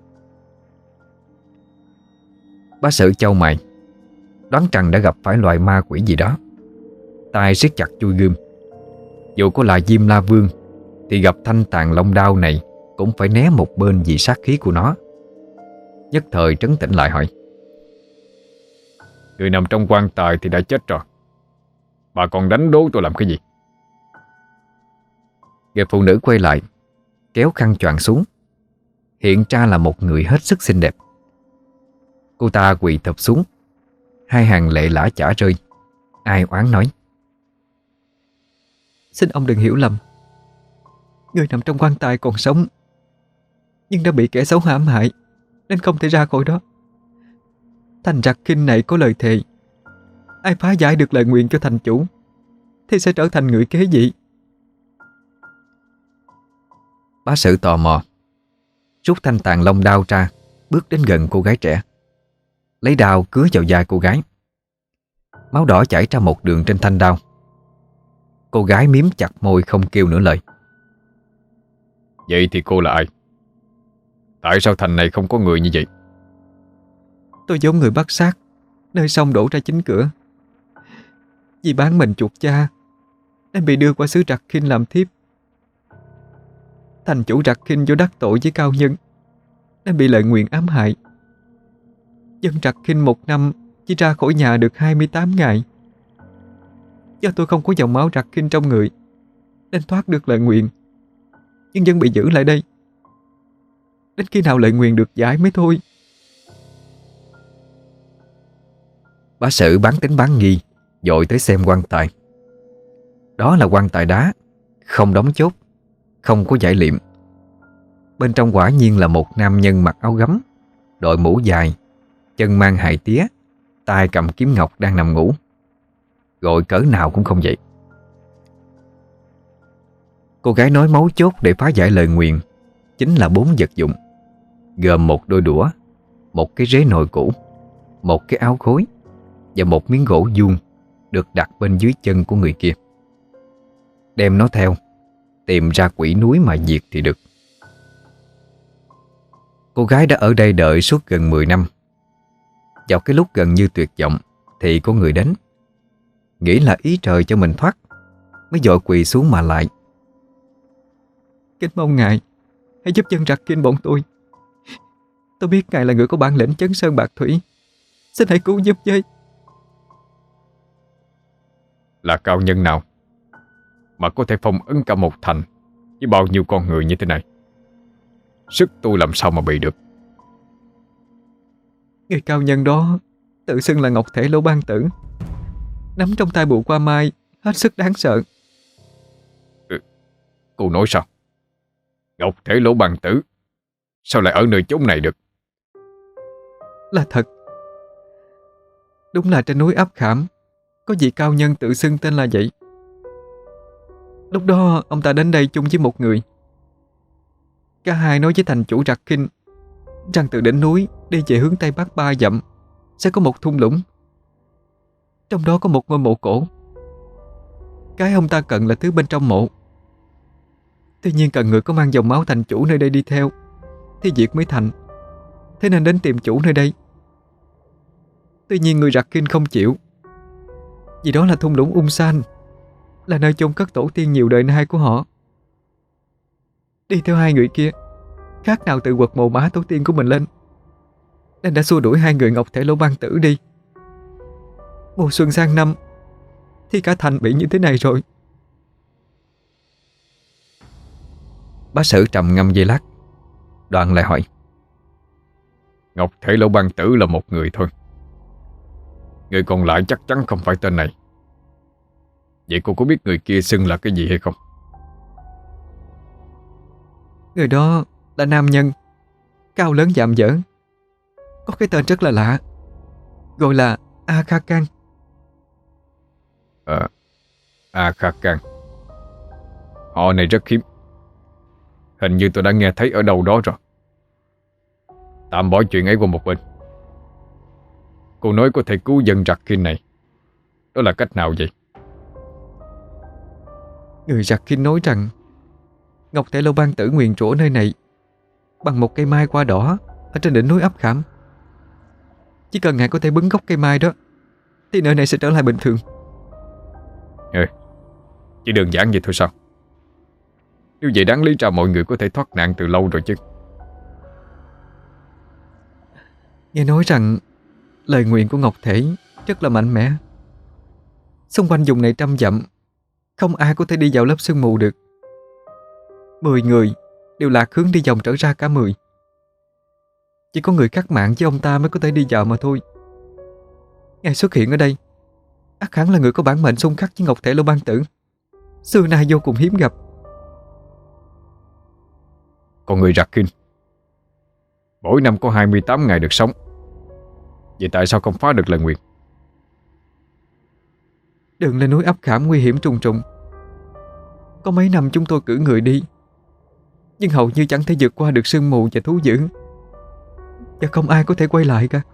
A: Bá Sử chau mày, đoán rằng đã gặp phải loại ma quỷ gì đó. Tay siết chặt chui gươm. Dù có là Diêm La Vương thì gặp thanh tàn long đao này cũng phải né một bên vì sát khí của nó. Nhất thời trấn tĩnh lại hỏi:
B: Người nằm trong quan tài thì đã chết rồi, bà còn đánh đố tôi làm cái gì?
A: Người phụ nữ quay lại, kéo khăn choàng xuống. Hiện ra là một người hết sức xinh đẹp. Cô ta quỳ thụp xuống, hai hàng lệ lã chả rơi, ai oán nói: Xin ông đừng hiểu lầm, người nằm trong quan tài còn sống, nhưng đã bị kẻ xấu hãm hại nên không thể ra khỏi đó. Thành Trạc Kinh này có lời thề, ai phá giải được lời nguyện cho thành chủ thì sẽ trở thành người kế vị. Bá Sử tò mò, rút thanh tàn long đao ra, bước đến gần cô gái trẻ, lấy đao cứa vào vai cô gái. Máu đỏ chảy ra một đường trên thanh đao. Cô gái miếm chặt môi không kêu nửa lời.
B: Vậy thì cô là ai? Tại sao thành này không có người như vậy?
A: Tôi giống người bắt xác nơi sông đổ ra chính cửa. Vì bán mình chuột cha nên bị đưa qua xứ Trạc Kinh làm thiếp. Thành chủ Trạc Kinh do đắc tội với cao nhân nên bị lời nguyền ám hại. Dân Trạc Kinh một năm chỉ ra khỏi nhà được hai mươi tám ngày. Do tôi không có dòng máu Trạc Kinh trong người nên thoát được lời nguyền, nhưng vẫn bị giữ lại đây. Đến khi nào lời nguyền được giải mới thôi. Bá Sử bán tính bán nghi, dội tới xem quan tài. Đó là quan tài đá, không đóng chốt, không có giải liệm. Bên trong quả nhiên là một nam nhân mặc áo gấm, đội mũ dài, chân mang hài tía, tay cầm kiếm ngọc đang nằm ngủ. Gọi cỡ nào cũng không dậy. Cô gái nói mấu chốt để phá giải lời nguyền chính là bốn vật dụng, gồm một đôi đũa, một cái rế nồi cũ, một cái áo khối và một miếng gỗ vuông được đặt bên dưới chân của người kia. Đem nó theo, tìm ra quỷ núi mà diệt thì được. Cô gái đã ở đây đợi suốt gần mười năm. Vào cái lúc gần như tuyệt vọng thì có người đến, nghĩ là ý trời cho mình thoát, mới dội quỳ xuống mà lại: Kính mong ngài hãy giúp dân Trạc Kinh bọn tôi. Tôi biết ngài là người có bản lĩnh chấn sơn bạc thủy, xin hãy cứu giúp với.
B: Là cao nhân nào mà có thể phong ấn cả một thành với bao nhiêu con người như thế này? Sức tôi làm sao mà bị được?
A: Người cao nhân đó tự xưng là Ngọc Thể Lỗ Ban Tử, nắm trong tay bộ qua mai hết sức đáng sợ.
B: Ừ, cô nói sao? Ngọc Thể Lỗ Ban Tử sao lại ở nơi chốn này được?
A: Là thật. Đúng là trên núi Áp Khảm có vị cao nhân tự xưng tên là vậy. Lúc đó ông ta đến đây chung với một người. Cả hai nói với thành chủ Trạc Kinh rằng từ đỉnh núi đi về hướng tây bắc ba dặm sẽ có một thung lũng, trong đó có một ngôi mộ cổ. Cái ông ta cần là thứ bên trong mộ. Tuy nhiên cần người có mang dòng máu thành chủ nơi đây đi theo thì việc mới thành. Thế nên đến tìm chủ nơi đây. Tuy nhiên người Trạc Kinh không chịu, vì đó là thung lũng Ung San, là nơi chôn cất tổ tiên nhiều đời nay của họ. Đi theo hai người kia khác nào tự quật mồ mã tổ tiên của mình lên, nên đã xua đuổi hai người Ngọc Thể Lỗ Ban Tử đi. Mùa xuân sang năm thì cả thành bị như thế này rồi. Bá Sử trầm ngâm giây lát, đoạn lại hỏi:
B: Ngọc Thể Lỗ Ban Tử là một người thôi. Người còn lại chắc chắn không phải tên này. Vậy cô có biết người kia xưng là cái gì hay không?
C: Người đó là nam nhân, cao lớn dạm dở, có cái tên rất là lạ, gọi là A Kha Can.
B: Ờ, A Kha Can. Họ này rất hiếm. Hình như tôi đã nghe thấy ở đâu đó rồi. Tạm bỏ chuyện ấy qua một bên. Cô nói có thể cứu dân Rakhine này, đó là cách nào vậy?
C: Người Rakhine nói rằng Ngọc Thể Lâu Ban Tử nguyền rủa nơi này bằng một cây mai hoa đỏ ở trên đỉnh núi Ấp Khảm. Chỉ cần ngài có thể bứng gốc cây mai đó thì nơi này sẽ trở lại bình thường.
B: Ừ, chỉ đơn giản vậy thôi sao? Nếu vậy đáng lý ra mọi người có thể thoát nạn từ lâu rồi chứ.
C: Nghe nói rằng lời nguyện của Ngọc Thể rất là mạnh mẽ. Xung quanh vùng này trăm dặm không ai có thể đi vào lớp sương mù được. Mười người đều lạc hướng đi vòng trở ra cả mười. Chỉ có người cắt mạng với ông ta mới có thể đi vào mà thôi. Ngài xuất hiện ở đây ắt hẳn là người có bản mệnh xung khắc với Ngọc Thể Lâu Ban Tử, xưa nay vô cùng hiếm gặp.
B: Còn người Rakhine, mỗi năm có hai mươi tám ngày được sống. Vậy tại sao không phá được lời nguyện?
C: Đường lên núi Ấp Khảm nguy hiểm trùng trùng. Có mấy năm chúng tôi cử người đi, nhưng hầu như chẳng thể vượt qua được sương mù và thú dữ, và không ai có thể quay lại cả.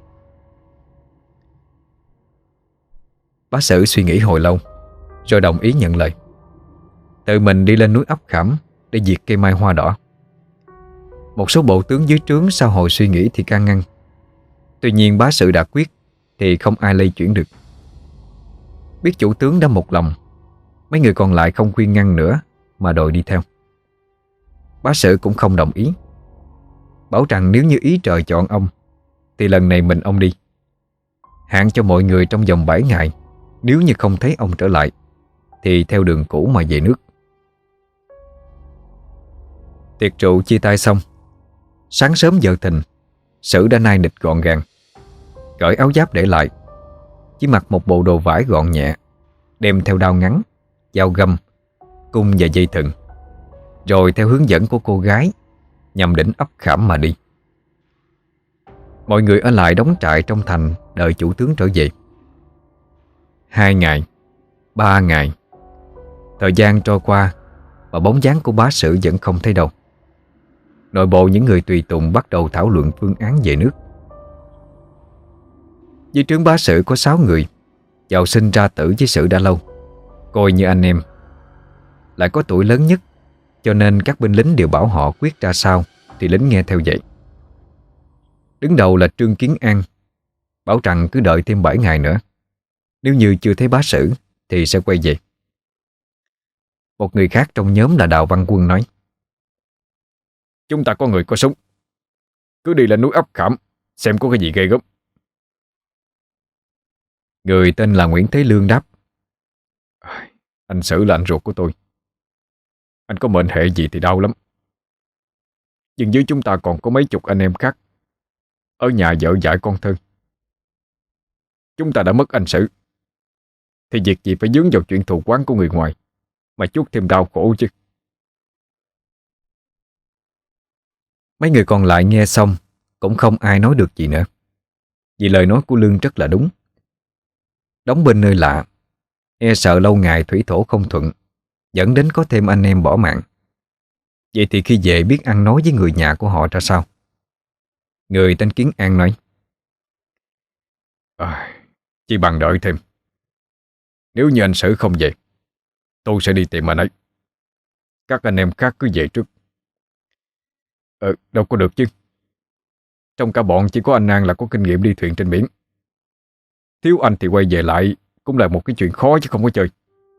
A: Bá Sử suy nghĩ hồi lâu rồi đồng ý nhận lời, tự mình đi lên núi Ấp Khảm để diệt cây mai hoa đỏ. Một số bộ tướng dưới trướng sau hồi suy nghĩ thì can ngăn. Tuy nhiên bá Sử đã quyết thì không ai lay chuyển được. Biết chủ tướng đã một lòng, mấy người còn lại không khuyên ngăn nữa mà đòi đi theo. Bá Sử cũng không đồng ý, bảo rằng nếu như ý trời chọn ông thì lần này mình ông đi, hạn cho mọi người trong vòng bảy ngày. Nếu như không thấy ông trở lại thì theo đường cũ mà về nước. Tiệc rượu chia tay xong, sáng sớm giờ thìn, Sử đã nai nịch gọn gàng, cởi áo giáp để lại, chỉ mặc một bộ đồ vải gọn nhẹ, đem theo đao ngắn, dao găm, cung và dây thừng, rồi theo hướng dẫn của cô gái nhằm đỉnh Ấp Khảm mà đi. Mọi người ở lại đóng trại trong thành đợi chủ tướng trở về. Hai ngày, ba ngày, thời gian trôi qua mà bóng dáng của bá Sử vẫn không thấy đâu. Nội bộ những người tùy tùng bắt đầu thảo luận phương án về nước. Dưới trướng bá Sử có sáu người, giàu sinh ra tử với Sử đã lâu, coi như anh em. Lại có tuổi lớn nhất, cho nên các binh lính đều bảo họ quyết ra sao thì lính nghe theo vậy. Đứng đầu là Trương Kiến An, bảo rằng cứ đợi thêm bảy ngày nữa, nếu như chưa thấy bá Sử thì sẽ quay về. Một người khác trong nhóm là Đào Văn Quân nói:
B: Chúng ta có người có súng, cứ đi lên núi Ấp Khảm xem có cái gì ghê gớm.
A: Người tên là Nguyễn Thế Lương đáp:
B: Anh Sử là anh ruột của tôi. Anh có mệnh hệ gì thì đau lắm. Nhưng dưới chúng ta còn có mấy chục anh em khác, ở nhà vợ dại con thơ. Chúng ta đã mất anh Sử, thì việc gì phải dướng vào chuyện thù oán của người ngoài mà chuốc thêm đau khổ chứ.
A: Mấy người còn lại nghe xong cũng không ai nói được gì nữa, vì lời nói của Lương rất là đúng. Đóng binh nơi lạ, e sợ lâu ngày thủy thổ không thuận, dẫn đến có thêm anh em bỏ mạng. Vậy thì khi về biết ăn nói với người nhà của họ ra sao? Người tên Kiến An nói:
B: à, Chỉ bằng đợi thêm. Nếu như anh Sử không về, tôi sẽ đi tìm anh ấy. Các anh em khác cứ về trước. Ờ, đâu có được chứ. Trong cả bọn chỉ có anh An là có kinh nghiệm đi thuyền trên biển. Thiếu anh thì quay về lại cũng là một cái chuyện khó chứ không có chơi.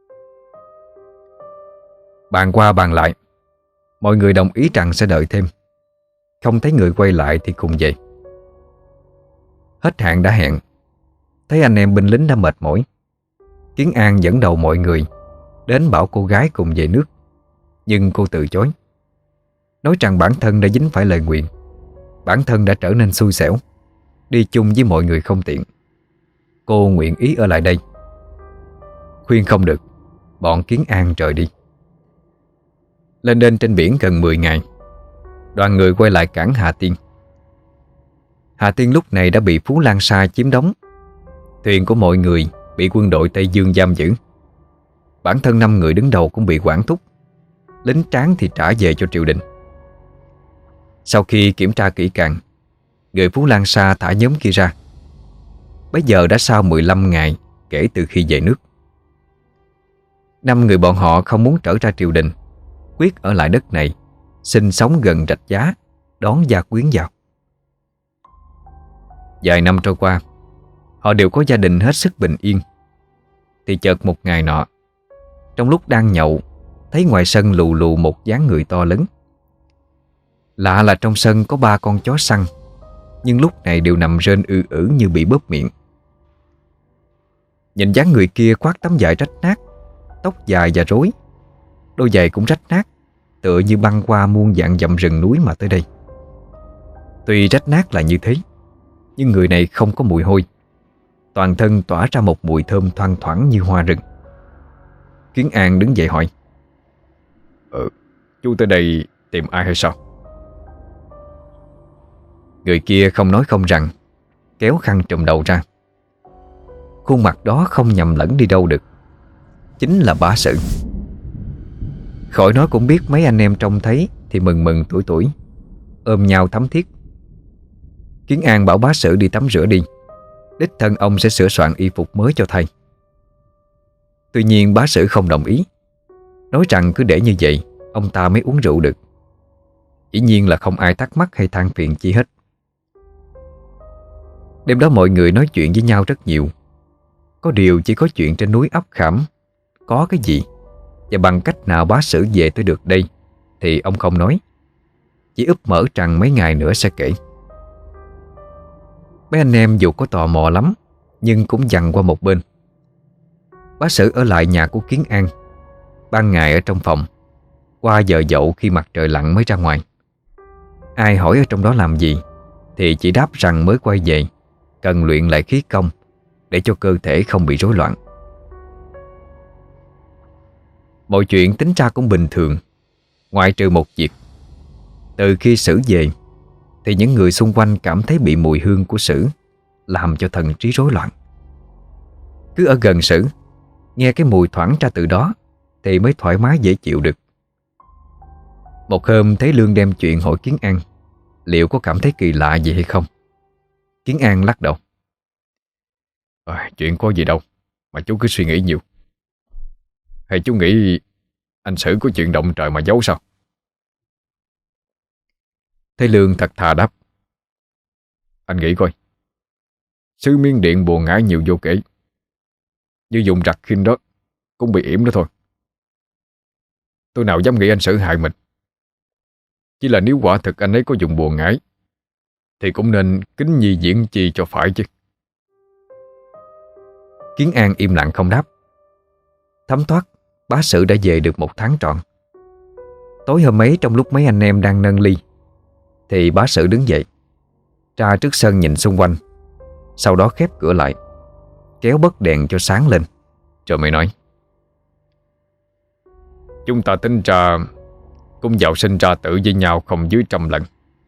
A: Bàn qua bàn lại, mọi người đồng ý rằng sẽ đợi thêm. Không thấy người quay lại thì cùng về. Hết hạn đã hẹn, thấy anh em binh lính đã mệt mỏi, Kiến An dẫn đầu mọi người đến bảo cô gái cùng về nước. Nhưng cô từ chối, nói rằng bản thân đã dính phải lời nguyện, bản thân đã trở nên xui xẻo, đi chung với mọi người không tiện. Cô nguyện ý ở lại đây. Khuyên không được, bọn Kiến An rời đi. Lên đên trên biển gần mười ngày, đoàn người quay lại cảng Hà Tiên. Hà Tiên lúc này đã bị Phú Lan Sa chiếm đóng. Thuyền của mọi người bị quân đội Tây Dương giam giữ. Bản thân năm người đứng đầu cũng bị quản thúc. Lính tráng thì trả về cho triều đình. Sau khi kiểm tra kỹ càng, người Phú Lan Sa thả nhóm kia ra. Bây giờ đã sau mười lăm ngày kể từ khi về nước. Năm người bọn họ không muốn trở ra triều đình, quyết ở lại đất này, sinh sống gần Rạch Giá, đón gia quyến vào. Vài năm trôi qua, họ đều có gia đình hết sức bình yên. Thì chợt một ngày nọ, trong lúc đang nhậu, thấy ngoài sân lù lù một dáng người to lớn. Lạ là trong sân có ba con chó săn, nhưng lúc này đều nằm rên ư ử như bị bóp miệng. Nhìn dáng người kia khoác tấm vải rách nát, tóc dài và rối, đôi giày cũng rách nát, tựa như băng qua muôn vạn dặm rừng núi mà tới đây. Tuy rách nát là như thế, nhưng người này không có mùi hôi, toàn thân tỏa ra một mùi thơm thoang thoảng như hoa rừng. Kiến An đứng dậy hỏi:
B: Ừ, chú tới đây tìm ai hay sao?
A: Người kia không nói không rằng, kéo khăn trùm đầu ra. Khuôn mặt đó không nhầm lẫn đi đâu được, chính là Bá Sử. Khỏi nói cũng biết mấy anh em trông thấy thì mừng mừng tuổi tuổi, ôm nhau thắm thiết. Kiến An bảo Bá Sử đi tắm rửa đi, đích thân ông sẽ sửa soạn y phục mới cho thầy. Tuy nhiên Bá Sử không đồng ý, nói rằng cứ để như vậy ông ta mới uống rượu được. Dĩ nhiên là không ai thắc mắc hay than phiền chi hết. Đêm đó mọi người nói chuyện với nhau rất nhiều. Có điều chỉ có chuyện trên núi ấp Khảm có cái gì và bằng cách nào Bá Sử về tới được đây thì ông không nói, chỉ úp mở rằng mấy ngày nữa sẽ kể. Mấy anh em dù có tò mò lắm nhưng cũng dằn qua một bên. Bá Sử ở lại nhà của Kiến An, ban ngày ở trong phòng, qua giờ dậu khi mặt trời lặn mới ra ngoài. Ai hỏi ở trong đó làm gì thì chỉ đáp rằng mới quay về, cần luyện lại khí công để cho cơ thể không bị rối loạn. Mọi chuyện tính ra cũng bình thường, ngoại trừ một việc. Từ khi Sử về thì những người xung quanh cảm thấy bị mùi hương của Sử làm cho thần trí rối loạn. Cứ ở gần Sử, nghe cái mùi thoảng ra từ đó thì mới thoải mái dễ chịu được. Một hôm thấy Lương đem chuyện hỏi Kiến An liệu có cảm thấy kỳ lạ gì hay không. Kiến An lắc đầu:
B: À, chuyện có gì đâu mà chú cứ suy nghĩ nhiều. Hay chú nghĩ anh Sử có chuyện động trời mà giấu sao?
A: Thấy Lương thật thà đáp:
B: Anh nghĩ coi, Sư Miên Điện buồn ngãi nhiều vô kể, như dùng rặt khinh đó cũng bị yểm đó thôi. Tôi nào dám nghĩ anh Sử hại mình. Chỉ là nếu quả thực anh ấy có dùng bùa ngải thì cũng nên kính nhi diễn chi cho phải chứ.
A: Kiến An im lặng không đáp. Thấm thoát Bá Sử đã về được một tháng trọn. Tối hôm ấy trong lúc mấy anh em đang nâng ly thì Bá Sử đứng dậy, ra trước sân nhìn xung quanh, sau đó khép cửa lại, kéo bấc đèn cho sáng lên, rồi mới nói:
B: Chúng ta tính ra cũng giàu sinh ra tử với nhau không dưới trăm lần.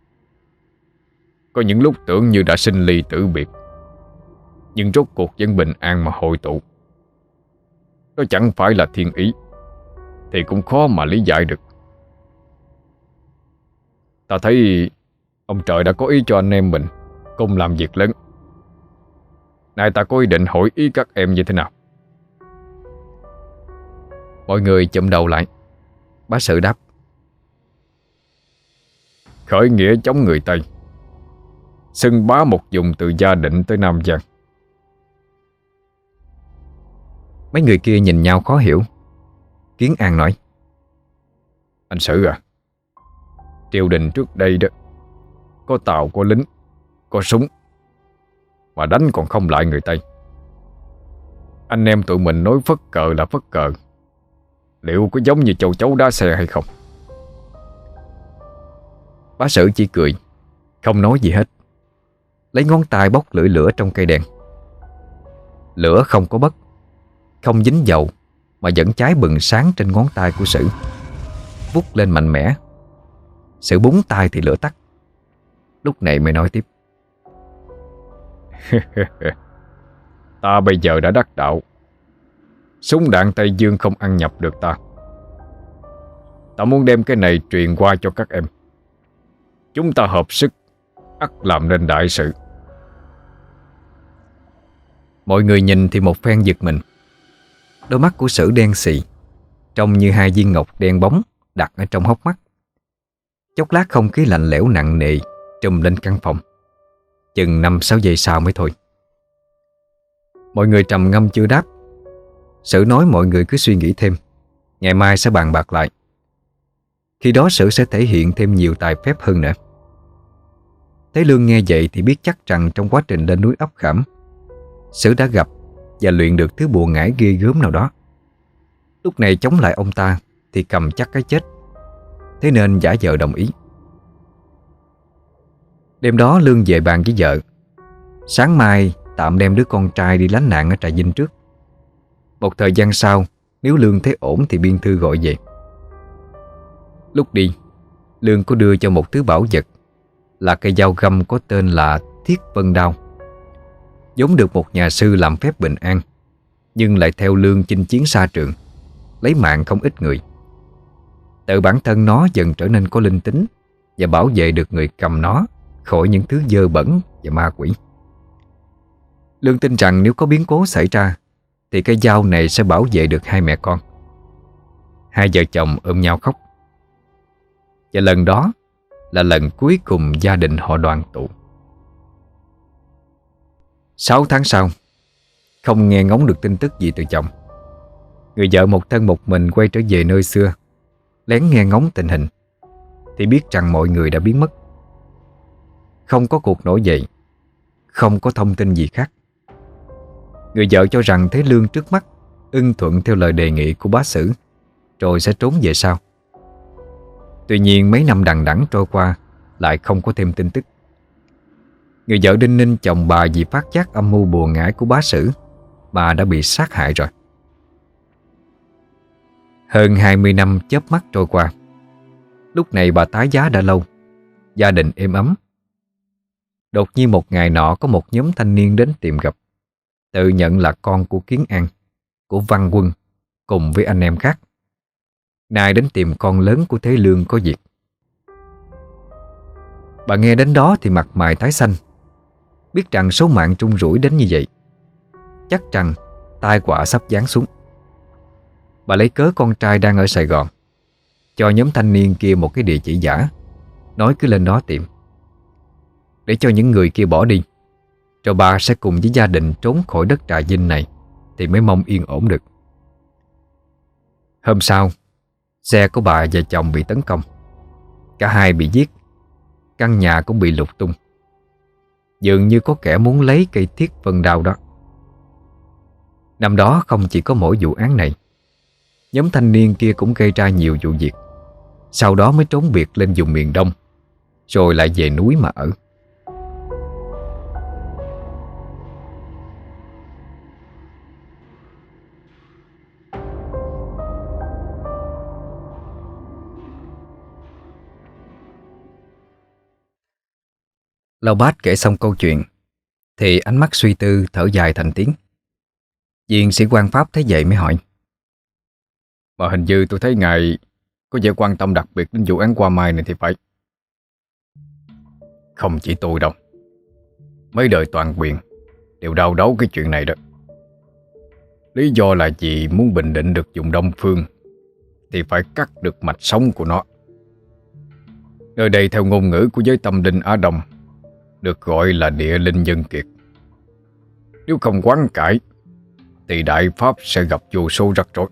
B: Có những lúc tưởng như đã sinh ly tử biệt, nhưng rốt cuộc vẫn bình an mà hội tụ. Đó chẳng phải là thiên ý thì cũng khó mà lý giải được. Ta thấy ông trời đã có ý cho anh em mình cùng làm việc lớn. Nay ta có ý định hỏi ý các em như thế nào.
A: Mọi người chụm đầu lại. Bá Sử đáp:
B: Khởi nghĩa chống người Tây, xưng bá một vùng từ Gia Định tới Nam Giang.
A: Mấy người kia nhìn nhau khó hiểu. Kiến An nói:
B: Anh Sử à, triều đình trước đây đó, có tàu, có lính, có súng, mà đánh còn không lại người Tây. Anh em tụi mình nói phất cờ là phất cờ, liệu có giống như châu chấu đá xe hay không?
A: Bá Sử chỉ cười, không nói gì hết. lấy ngón tay bốc lưỡi lửa trong cây đèn. Lửa không có bất, không dính dầu, mà vẫn cháy bừng sáng trên ngón tay của Sử. Vút lên mạnh mẽ. Sử búng tay thì lửa tắt. Lúc này mới nói tiếp.
B: Ta bây giờ đã đắc đạo. Súng đạn Tây Dương không ăn nhập được ta. Ta muốn đem cái này truyền qua cho các em. Chúng ta hợp sức, ắt làm nên đại sự.
A: Mọi người nhìn thì một phen giật mình. Đôi mắt của Sử đen xì, trông như hai viên ngọc đen bóng đặt ở trong hốc mắt. Chốc lát không khí lạnh lẽo nặng nề trùm lên căn phòng. Chừng năm sáu giây sau mới thôi. Mọi người trầm ngâm chưa đáp. Sử nói mọi người cứ suy nghĩ thêm, ngày mai sẽ bàn bạc lại. Khi đó Sử sẽ thể hiện thêm nhiều tài phép hơn nữa. Thế Lương nghe vậy thì biết chắc rằng trong quá trình lên núi ấp Khảm, Sử đã gặp và luyện được thứ bùa ngải ghê gớm nào đó. Lúc này chống lại ông ta thì cầm chắc cái chết. Thế nên giả vờ đồng ý. Đêm đó Lương về bàn với vợ. Sáng mai tạm đem đứa con trai đi lánh nạn ở Trà Vinh trước. Một thời gian sau, nếu Lương thấy ổn thì biên thư gọi về. Lúc đi, Lương có đưa cho một thứ bảo vật, là cây dao găm có tên là Thiết Vân Đao. Giống được một nhà sư làm phép bình an, nhưng lại theo Lương chinh chiến xa trường, lấy mạng không ít người. Tự bản thân nó dần trở nên có linh tính và bảo vệ được người cầm nó khỏi những thứ dơ bẩn và ma quỷ. Lương tin rằng nếu có biến cố xảy ra thì cây dao này sẽ bảo vệ được hai mẹ con. Hai vợ chồng ôm nhau khóc. Và lần đó là lần cuối cùng gia đình họ đoàn tụ. Sáu tháng sau, không nghe ngóng được tin tức gì từ chồng, người vợ một thân một mình quay trở về nơi xưa, lén nghe ngóng tình hình thì biết rằng mọi người đã biến mất. Không có cuộc nổi dậy, không có thông tin gì khác. Người vợ cho rằng Thế Lương trước mắt ưng thuận theo lời đề nghị của bá Sử, rồi sẽ trốn về sau. Tuy nhiên mấy năm đằng đẵng trôi qua lại không có thêm tin tức. Người vợ đinh ninh chồng bà vì phát giác âm mưu bùa ngải của bá Sử mà đã bị sát hại rồi. Hơn hai mươi năm chớp mắt trôi qua. Lúc này bà tái giá đã lâu, gia đình êm ấm. Đột nhiên một ngày nọ có một nhóm thanh niên đến tìm gặp, tự nhận là con của Kiến An, của Văn Quân cùng với anh em khác. Nay đến tìm con lớn của Thế Lương có việc. Bà nghe đến đó thì mặt mày tái xanh, biết rằng số mạng trung rủi đến như vậy, chắc rằng tai họa sắp giáng xuống. Bà lấy cớ con trai đang ở Sài Gòn, cho nhóm thanh niên kia một cái địa chỉ giả, nói cứ lên đó tìm, để cho những người kia bỏ đi, rồi bà sẽ cùng với gia đình trốn khỏi đất Trà Vinh này thì mới mong yên ổn được. Hôm sau, xe của bà và chồng bị tấn công. Cả hai bị giết, căn nhà cũng bị lục tung. Dường như có kẻ muốn lấy cây Thiết Vân Đao đó. Năm đó không chỉ có mỗi vụ án này, nhóm thanh niên kia cũng gây ra nhiều vụ việc, sau đó mới trốn biệt lên vùng miền Đông, rồi lại về núi mà ở. Lão Bát kể xong câu chuyện thì ánh mắt suy tư thở dài thành tiếng. Viên sĩ quan Pháp thấy vậy mới hỏi:
B: Mà hình như tôi thấy ngài có vẻ quan tâm đặc biệt đến vụ án Hoa Mai này thì phải. Không chỉ tôi đâu, mấy đời toàn quyền đều đau đáu cái chuyện này đó. Lý do là vì muốn bình định được vùng Đông Phương thì phải cắt được mạch sống của nó. Nơi đây theo ngôn ngữ của giới tâm linh Á Đông được gọi là địa linh nhân kiệt. Nếu không quán cải thì Đại Pháp sẽ gặp vô số rắc rối.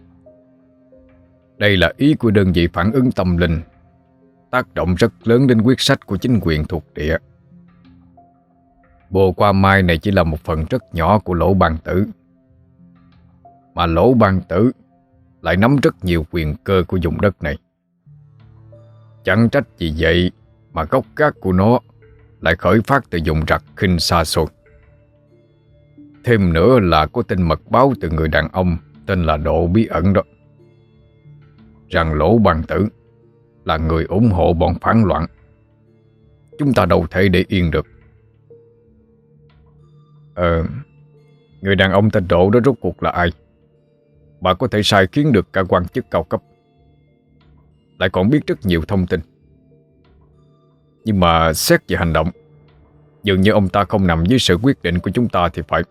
B: Đây là ý của đơn vị phản ứng tâm linh, tác động rất lớn đến quyết sách của chính quyền thuộc địa. Bùa Hoa Mai này chỉ là một phần rất nhỏ của Lỗ Ban Tử, mà Lỗ Ban Tử lại nắm rất nhiều quyền cơ của vùng đất này. Chẳng trách vì vậy mà gốc gác của nó lại khởi phát từ vùng rặc khinh xa xôi. Thêm nữa là có tin mật báo từ người đàn ông tên là Độ Bí Ẩn đó, rằng Lỗ Ban Tử là người ủng hộ bọn phản loạn. Chúng ta đâu thể để yên được. Ờ, người đàn ông tên Độ đó rốt cuộc là ai? Bà có thể sai khiến được cả quan chức cao cấp, lại còn biết rất nhiều thông tin. Nhưng mà xét về hành động, dường như ông ta không nằm dưới sự quyết định của chúng ta thì phải.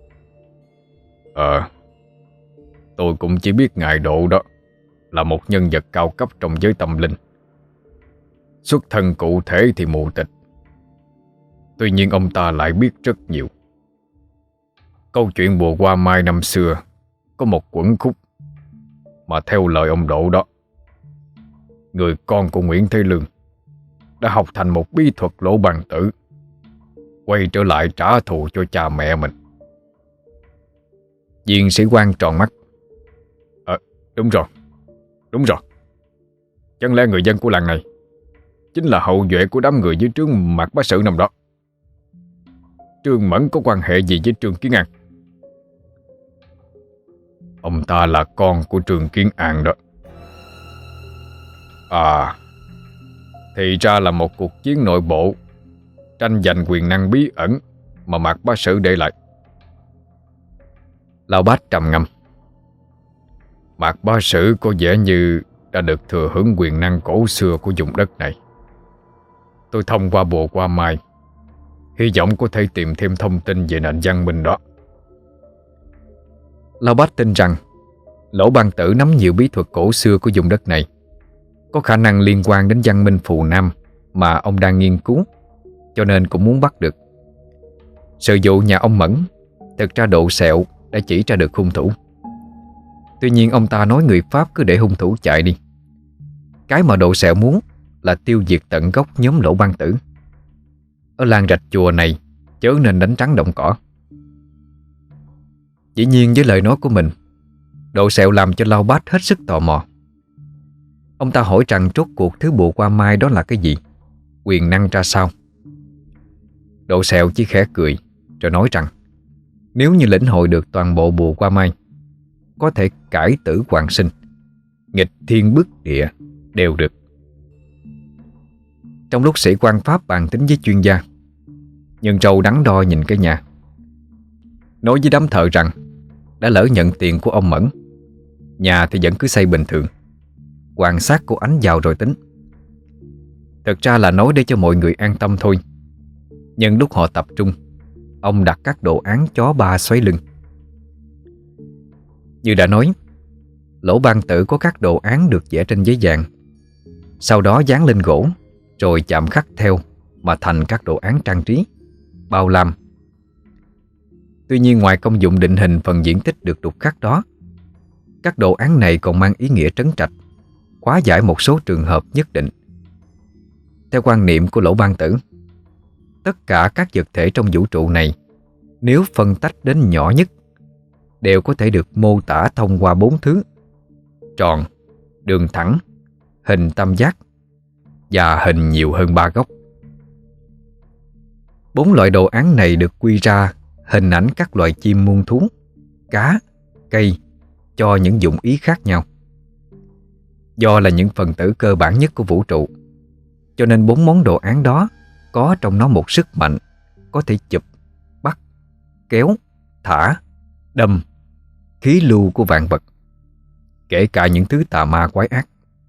B: Ờ, tôi cũng chỉ biết ngài Độ đó là một nhân vật cao cấp trong giới tâm linh. Xuất thân cụ thể thì mù tịch, tuy nhiên ông ta lại biết rất nhiều. Câu chuyện Bùa Hoa Mai năm xưa có một quẩn khúc mà theo lời ông Độ đó, người con của Nguyễn Thế Lương đã học thành một bí thuật Lỗ Ban Tử, quay trở lại trả thù cho cha mẹ mình. Viên sĩ quan tròn mắt. Ờ, đúng rồi, đúng rồi. Chẳng lẽ người dân của làng này chính là hậu duệ của đám người dưới trướng Mạc Bá Sự năm đó? Trương Mẫn có quan hệ gì với Trương Kiến An? Ông ta là con của Trương Kiến An đó. À, thì ra là một cuộc chiến nội bộ tranh giành quyền năng bí ẩn mà Mạc Bá Sự để lại.
A: Lão Bát trầm ngâm.
B: Mạc Bá Sự có vẻ như đã được thừa hưởng quyền năng cổ xưa của vùng đất này. Tôi thông qua Bùa Hoa Mai, hy vọng có thể tìm thêm thông tin về nền văn minh đó.
A: Lão Bát tin rằng Lỗ Ban Tử nắm nhiều bí thuật cổ xưa của vùng đất này, có khả năng liên quan đến văn minh Phù Nam mà ông đang nghiên cứu, cho nên cũng muốn bắt được. Sự vụ nhà ông Mẫn, thực ra Độ Sẹo đã chỉ ra được hung thủ. Tuy nhiên ông ta nói người Pháp cứ để hung thủ chạy đi. Cái mà Độ Sẹo muốn là tiêu diệt tận gốc nhóm Lỗ Ban Tử. Ở làng rạch chùa này chớ nên đánh trắng động cỏ. Dĩ nhiên với lời nói của mình, Độ Sẹo làm cho Lao Bát hết sức tò mò. Ông ta hỏi rằng rốt cuộc thứ Bùa Hoa Mai đó là cái gì, quyền năng ra sao. Độ Sẹo chỉ khẽ cười rồi nói rằng nếu như lĩnh hội được toàn bộ Bùa Hoa Mai, có thể cải tử hoàn sinh, nghịch thiên bức địa đều được. Trong lúc sĩ quan Pháp bàn tính với chuyên gia, Nhân Trâu đắn đo nhìn cái nhà, nói với đám thợ rằng đã lỡ nhận tiền của ông Mẫn, nhà thì vẫn cứ xây bình thường, quan sát cô Ánh vào rồi tính. Thực ra là nói để cho mọi người an tâm thôi. Nhưng lúc họ tập trung, ông đặt các đồ án chó ba xoáy lưng. Như đã nói, Lỗ Ban Tử có các đồ án được vẽ trên giấy vàng, sau đó dán lên gỗ, rồi chạm khắc theo mà thành các đồ án trang trí, bao lam. Tuy nhiên ngoài công dụng định hình phần diện tích được đục khắc đó, các đồ án này còn mang ý nghĩa trấn trạch, hóa giải một số trường hợp nhất định. Theo quan niệm của Lỗ Ban Tử, tất cả các vật thể trong vũ trụ này, nếu phân tách đến nhỏ nhất, đều có thể được mô tả thông qua bốn thứ: tròn, đường thẳng, hình tam giác và hình nhiều hơn ba góc. Bốn loại đồ án này được quy ra hình ảnh các loài chim muôn thú, cá, cây cho những dụng ý khác nhau. Do là những phần tử cơ bản nhất của vũ trụ, cho nên bốn món đồ án đó có trong nó một sức mạnh có thể chụp, bắt, kéo, thả, đâm, khí lưu của vạn vật, kể cả những thứ tà ma quái ác.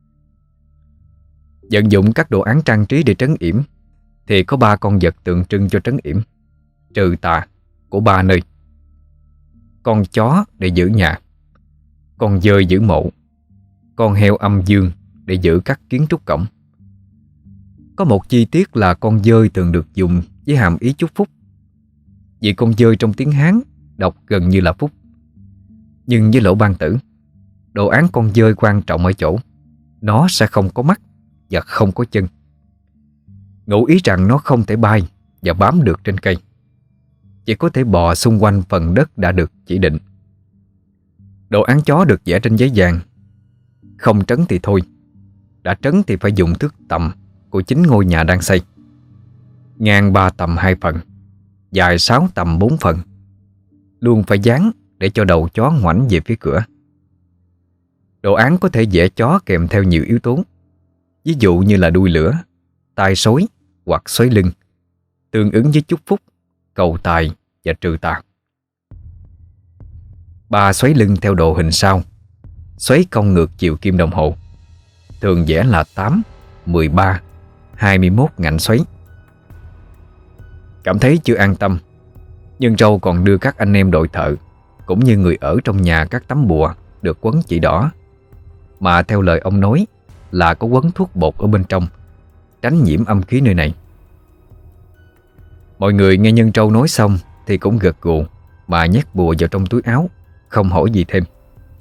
A: Vận dụng các đồ án trang trí để trấn yểm thì có ba con vật tượng trưng cho trấn yểm, trừ tà của ba nơi: con chó để giữ nhà, con dơi giữ mộ, con heo âm dương để giữ các kiến trúc cổng. Có một chi tiết là con dơi thường được dùng với hàm ý chúc phúc, vì con dơi trong tiếng Hán đọc gần như là phúc. Nhưng với Lỗ Ban Tử, đồ án con dơi quan trọng ở chỗ nó sẽ không có mắt và không có chân, ngụ ý rằng nó không thể bay và bám được trên cây, chỉ có thể bò xung quanh phần đất đã được chỉ định. Đồ án chó được vẽ trên giấy vàng, không trấn thì thôi, đã trấn thì phải dùng thước tầm của chính ngôi nhà đang xây. ngang ba tầm hai phần, dài sáu tầm bốn phần, luôn phải dán để cho đầu chó ngoảnh về phía cửa. Đồ án có thể vẽ chó kèm theo nhiều yếu tố, ví dụ như là đuôi lửa, tai sói hoặc xoáy lưng, tương ứng với chúc phúc, cầu tài và trừ tà. Ba xoáy lưng theo độ hình sao, xoáy cong ngược chiều kim đồng hồ, thường vẽ là tám, mười ba, hai mươi mốt ngạnh xoáy. Cảm thấy chưa an tâm, Nhân Trâu còn đưa các anh em đội thợ cũng như người ở trong nhà các tấm bùa được quấn chỉ đỏ, mà theo lời ông nói là có quấn thuốc bột ở bên trong, tránh nhiễm âm khí nơi này. Mọi người nghe Nhân Trâu nói xong thì cũng gật gù mà nhét bùa vào trong túi áo, không hỏi gì thêm.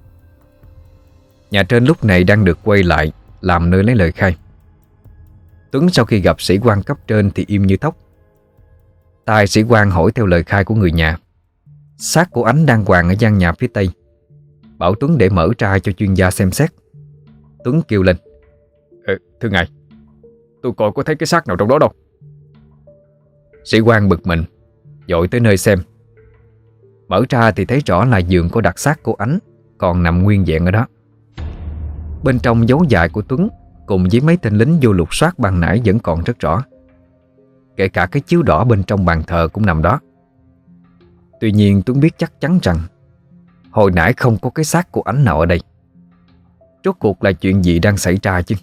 A: Nhà trên lúc này đang được quay lại làm nơi lấy lời khai. Tuấn sau khi gặp sĩ quan cấp trên thì im như thóc. Tai sĩ quan hỏi theo lời khai của người nhà. Xác của Ánh đang quàng ở gian nhà phía tây, bảo Tuấn để mở ra cho chuyên gia xem xét. Tuấn kêu lên:
B: ừ, Thưa ngài, tôi coi có thấy cái xác nào trong đó đâu.
A: Sĩ quan bực mình, dội tới nơi xem. Mở ra thì thấy rõ là giường có đặt xác của Ánh còn nằm nguyên vẹn ở đó. Bên trong dấu dài của Tuấn cùng với mấy tên lính vô lục soát ban nãy vẫn còn rất rõ. Kể cả cái chiếu đỏ bên trong bàn thờ cũng nằm đó. Tuy nhiên Tuấn biết chắc chắn rằng hồi nãy không có cái xác của Ánh nào ở đây. Rốt cuộc là chuyện gì đang xảy ra chứ?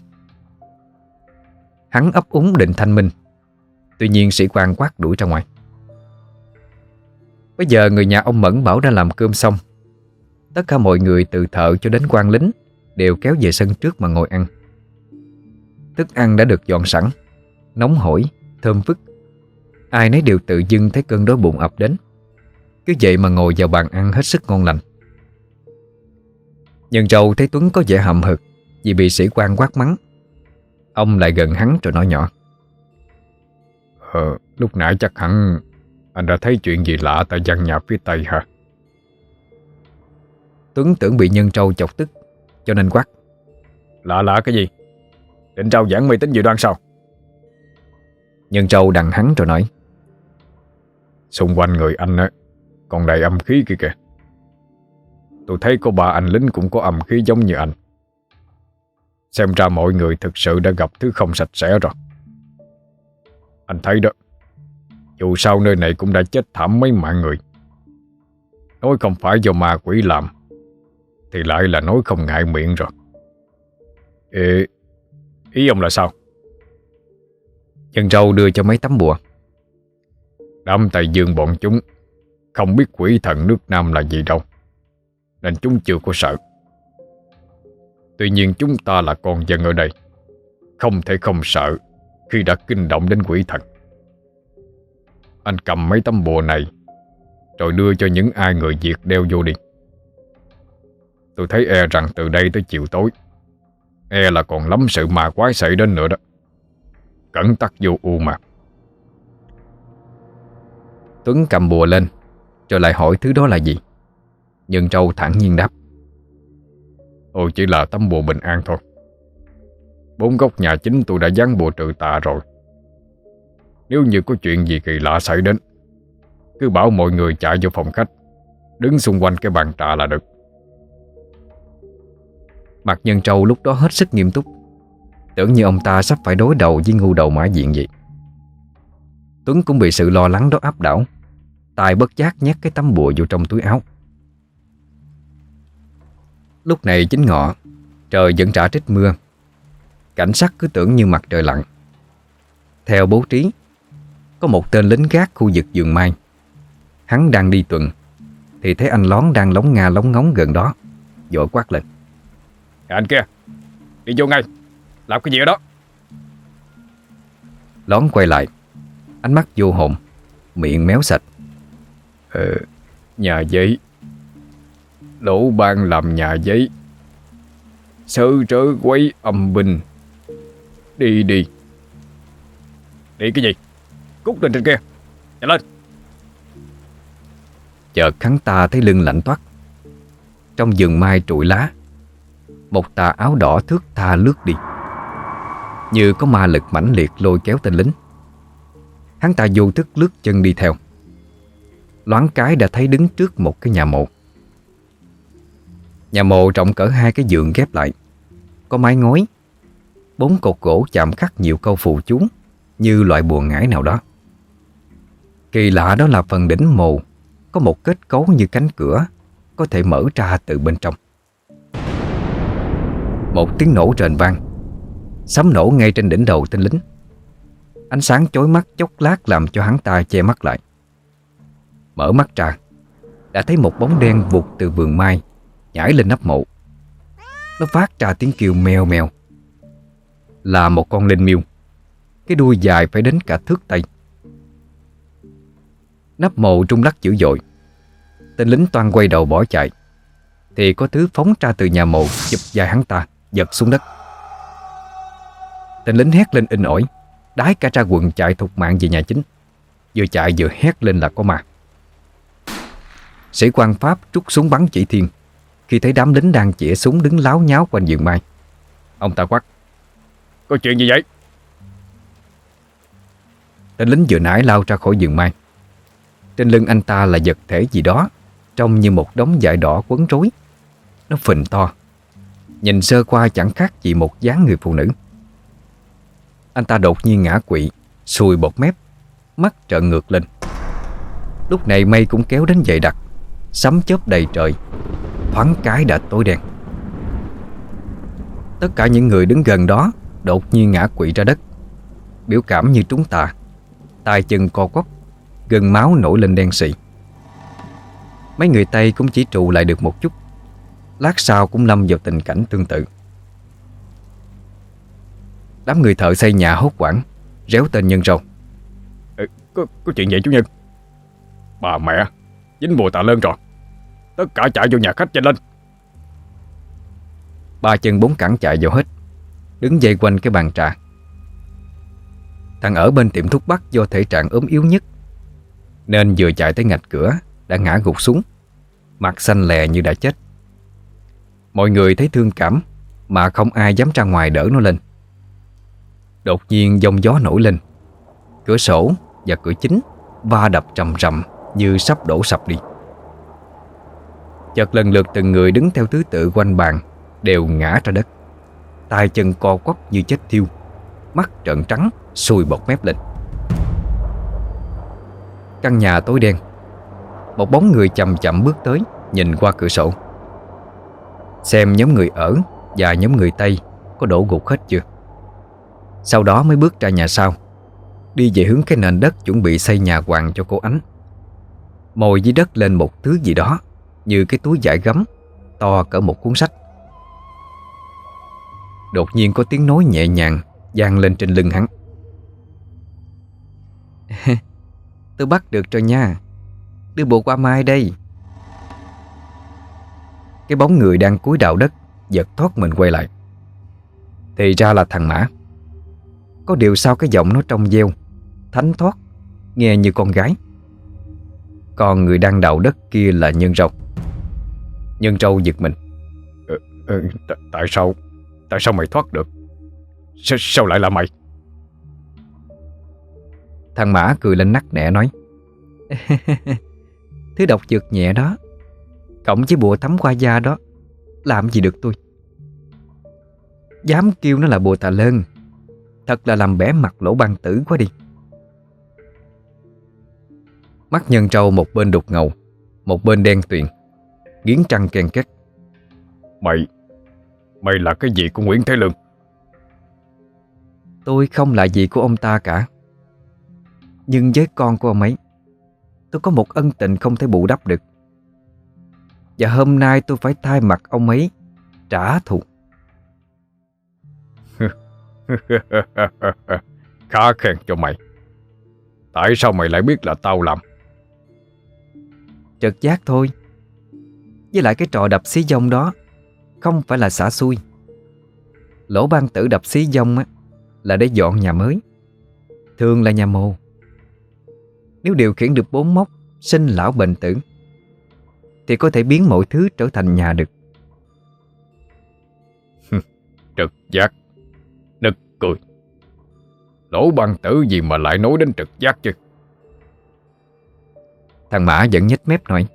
A: Hắn ấp úng định thanh minh. Tuy nhiên sĩ quan quát đuổi ra ngoài. Bây giờ người nhà ông Mẫn bảo đã làm cơm xong. Tất cả mọi người từ thợ cho đến quan lính đều kéo về sân trước mà ngồi ăn. Thức ăn đã được dọn sẵn, nóng hổi, thơm phức. Ai nấy đều tự dưng thấy cơn đói bụng ập đến. Cứ vậy mà ngồi vào bàn ăn hết sức ngon lành. Nhân Trâu thấy Tuấn có vẻ hậm hực vì bị sĩ quan quát mắng. Ông lại gần hắn rồi nói nhỏ:
B: Ờ, lúc nãy chắc hẳn anh đã thấy chuyện gì lạ tại gian nhà phía tây hả?
A: Tuấn tưởng bị Nhân Trâu chọc tức cho nên quát:
B: Lạ lạ cái gì? Định rao giảng mê tín dị đoan sao?
A: Nhân Trâu đằng hắn rồi nói:
B: Xung quanh người anh á còn đầy âm khí kia kìa. Tôi thấy có ba anh lính cũng có âm khí giống như anh. Xem ra mọi người thực sự đã gặp thứ không sạch sẽ rồi. Anh thấy đó, dù sao nơi này cũng đã chết thảm mấy mạng người. Nói không phải do ma quỷ làm thì lại là nói không ngại miệng rồi. Ê, ý ông là sao?
A: Nhân Trâu đưa cho mấy tấm bùa.
B: Đám Tây Dương bọn chúng không biết quỷ thần nước Nam là gì đâu, nên chúng chưa có sợ. Tuy nhiên chúng ta là con dân ở đây, không thể không sợ khi đã kinh động đến quỷ thần. Anh cầm mấy tấm bùa này rồi đưa cho những ai người Việt đeo vô đi. Tôi thấy e rằng từ đây tới chiều tối e là còn lắm sự ma quái xảy đến nữa đó. Cẩn tắc vô u mà.
A: Tuấn cầm bùa lên rồi lại hỏi thứ đó là gì. Nhân Trâu thản nhiên đáp:
B: Ôi chỉ là tấm bùa bình an thôi. Bốn góc nhà chính tôi đã dán bùa trừ tà rồi. Nếu như có chuyện gì kỳ lạ xảy đến, cứ bảo mọi người chạy vô phòng khách, đứng xung quanh cái bàn trà là được.
A: Mặt Nhân Trâu lúc đó hết sức nghiêm túc, tưởng như ông ta sắp phải đối đầu với ngu đầu mã diện vậy. Tuấn cũng bị sự lo lắng đó áp đảo, tài bất giác nhét cái tấm bùa vô trong túi áo. Lúc này chính ngọ, trời vẫn rã trích mưa. Cảnh sắc cứ tưởng như mặt trời lặn. Theo bố trí, có một tên lính gác khu vực vườn mai. Hắn đang đi tuần thì thấy anh Lón đang lóng nga lóng ngóng gần đó, vội quát lên:
B: Anh kia, đi vô ngay, làm cái gì ở đó?
A: Lón quay lại, ánh mắt vô hồn, miệng méo sạch:
B: Ờ, nhà giấy. Lỗ ban làm nhà giấy. Sơ trớ quấy âm binh. Đi đi. Đi cái gì? Cút lên trên kia, nhanh lên.
A: Chợt hắn ta thấy lưng lạnh toát. Trong vườn mai trụi lá, một tà áo đỏ thước tha lướt đi, như có ma lực mãnh liệt lôi kéo tên lính. Hắn ta vô thức lướt chân đi theo. Loáng cái đã thấy đứng trước một cái nhà mộ. Nhà mộ rộng cỡ hai cái giường ghép lại, có mái ngói, bốn cột gỗ chạm khắc nhiều câu phù chú như loại bùa ngải nào đó. Kỳ lạ đó là phần đỉnh mộ có một kết cấu như cánh cửa có thể mở ra từ bên trong. Một tiếng nổ rền vang, sấm nổ ngay trên đỉnh đầu tên lính. Ánh sáng chói mắt chốc lát làm cho hắn ta che mắt lại. Mở mắt ra, đã thấy một bóng đen vụt từ vườn mai nhảy lên nắp mộ. Nó phát ra tiếng kêu meo meo. Là một con linh miêu, cái đuôi dài phải đến cả thước tay. Nắp mộ rung lắc dữ dội. Tên lính toan quay đầu bỏ chạy thì có thứ phóng ra từ nhà mộ, chụp vai hắn ta, giật xuống đất. Tên lính hét lên inh ỏi, đái cả ra quần chạy thục mạng về nhà chính. Vừa chạy vừa hét lên là có ma. Sĩ quan Pháp rút súng bắn chỉ thiên khi thấy đám lính đang chĩa súng đứng láo nháo quanh vườn mai. Ông ta quát:
B: Có chuyện gì vậy?
A: Tên lính vừa nãy lao ra khỏi vườn mai. Trên lưng anh ta là vật thể gì đó trông như một đống vải đỏ quấn rối. Nó phình to, nhìn sơ qua chẳng khác gì một dáng người phụ nữ. Anh ta đột nhiên ngã quỵ, sùi bọt mép, mắt trợn ngược lên. Lúc này mây cũng kéo đến dày đặc, sấm chớp đầy trời, thoáng cái đã tối đen. Tất cả những người đứng gần đó đột nhiên ngã quỵ ra đất, biểu cảm như trúng tà, tay chân co quắp, gân máu nổi lên đen sì. Mấy người Tây cũng chỉ trụ lại được một chút, lát sau cũng lâm vào tình cảnh tương tự. Đám người thợ xây nhà hốt hoảng, réo tên Nhân Râu:
B: ừ, có, có chuyện vậy chú Nhân? Bà mẹ, dính bùa tà lơn rồi. Tất cả chạy vô nhà khách nhanh lên.
A: Ba chân bốn cẳng chạy vào hết, đứng dây quanh cái bàn trà. Thằng ở bên tiệm thuốc bắc do thể trạng ốm yếu nhất, nên vừa chạy tới ngạch cửa đã ngã gục xuống, mặt xanh lè như đã chết. Mọi người thấy thương cảm mà không ai dám ra ngoài đỡ nó lên. Đột nhiên giông gió nổi lên, cửa sổ và cửa chính va đập trầm trầm như sắp đổ sập đi. Chợt lần lượt từng người đứng theo thứ tự quanh bàn đều ngã ra đất, tay chân co quắp như chết thiêu, mắt trợn trắng, sùi bọt mép lên. Căn nhà tối đen. Một bóng người chậm chậm bước tới, nhìn qua cửa sổ, xem nhóm người ở và nhóm người Tây có đổ gục hết chưa. Sau đó mới bước ra nhà sau, đi về hướng cái nền đất chuẩn bị xây nhà hoàng cho cô Ánh. Mồi dưới đất lên một thứ gì đó như cái túi vải gấm to cỡ một cuốn sách. Đột nhiên có tiếng nói nhẹ nhàng vang lên trên lưng hắn: Tôi bắt được rồi nha, đưa bộ qua mai đây. Cái bóng người đang cúi đào đất giật thoát mình quay lại. Thì ra là thằng Mã. Có điều sao cái giọng nó trong veo, thánh thoát, nghe như con gái. Còn người đang đào đất kia là Nhân Râu. Nhân Râu giật mình:
B: ừ, ừ, t- Tại sao Tại sao mày thoát được? S- Sao lại là mày?
A: Thằng Mã cười lên nắc nẻ nói: Thứ độc dược nhẹ đó, cộng với bùa thấm qua da đó, làm gì được tôi. Dám kêu nó là bùa tà lơn, thật là làm bẻ mặt Lỗ Ban Tử quá đi. Mắt Nhân Râu một bên đục ngầu, một bên đen tuyền, nghiến răng ken két:
B: Mày Mày là cái gì của Nguyễn Thế Lương?
A: Tôi không là gì của ông ta cả, nhưng với con của ông ấy, tôi có một ân tình không thể bù đắp được. Và hôm nay tôi phải thay mặt ông ấy trả thù.
B: Khá khen cho mày. Tại sao mày lại biết là tao làm?
A: Trật giác thôi. Với lại cái trò đập xí dông đó không phải là xả xui. Lỗ Ban Tử đập xí dông á là để dọn nhà mới, thường là nhà mồ. Nếu điều khiển được bốn mốc sinh lão bệnh tử thì có thể biến mọi thứ trở thành nhà được.
B: Trực giác, nực cười. Lỗ Ban Tử gì mà lại nói đến trực giác chứ?
A: Thằng Mã vẫn nhếch mép nói: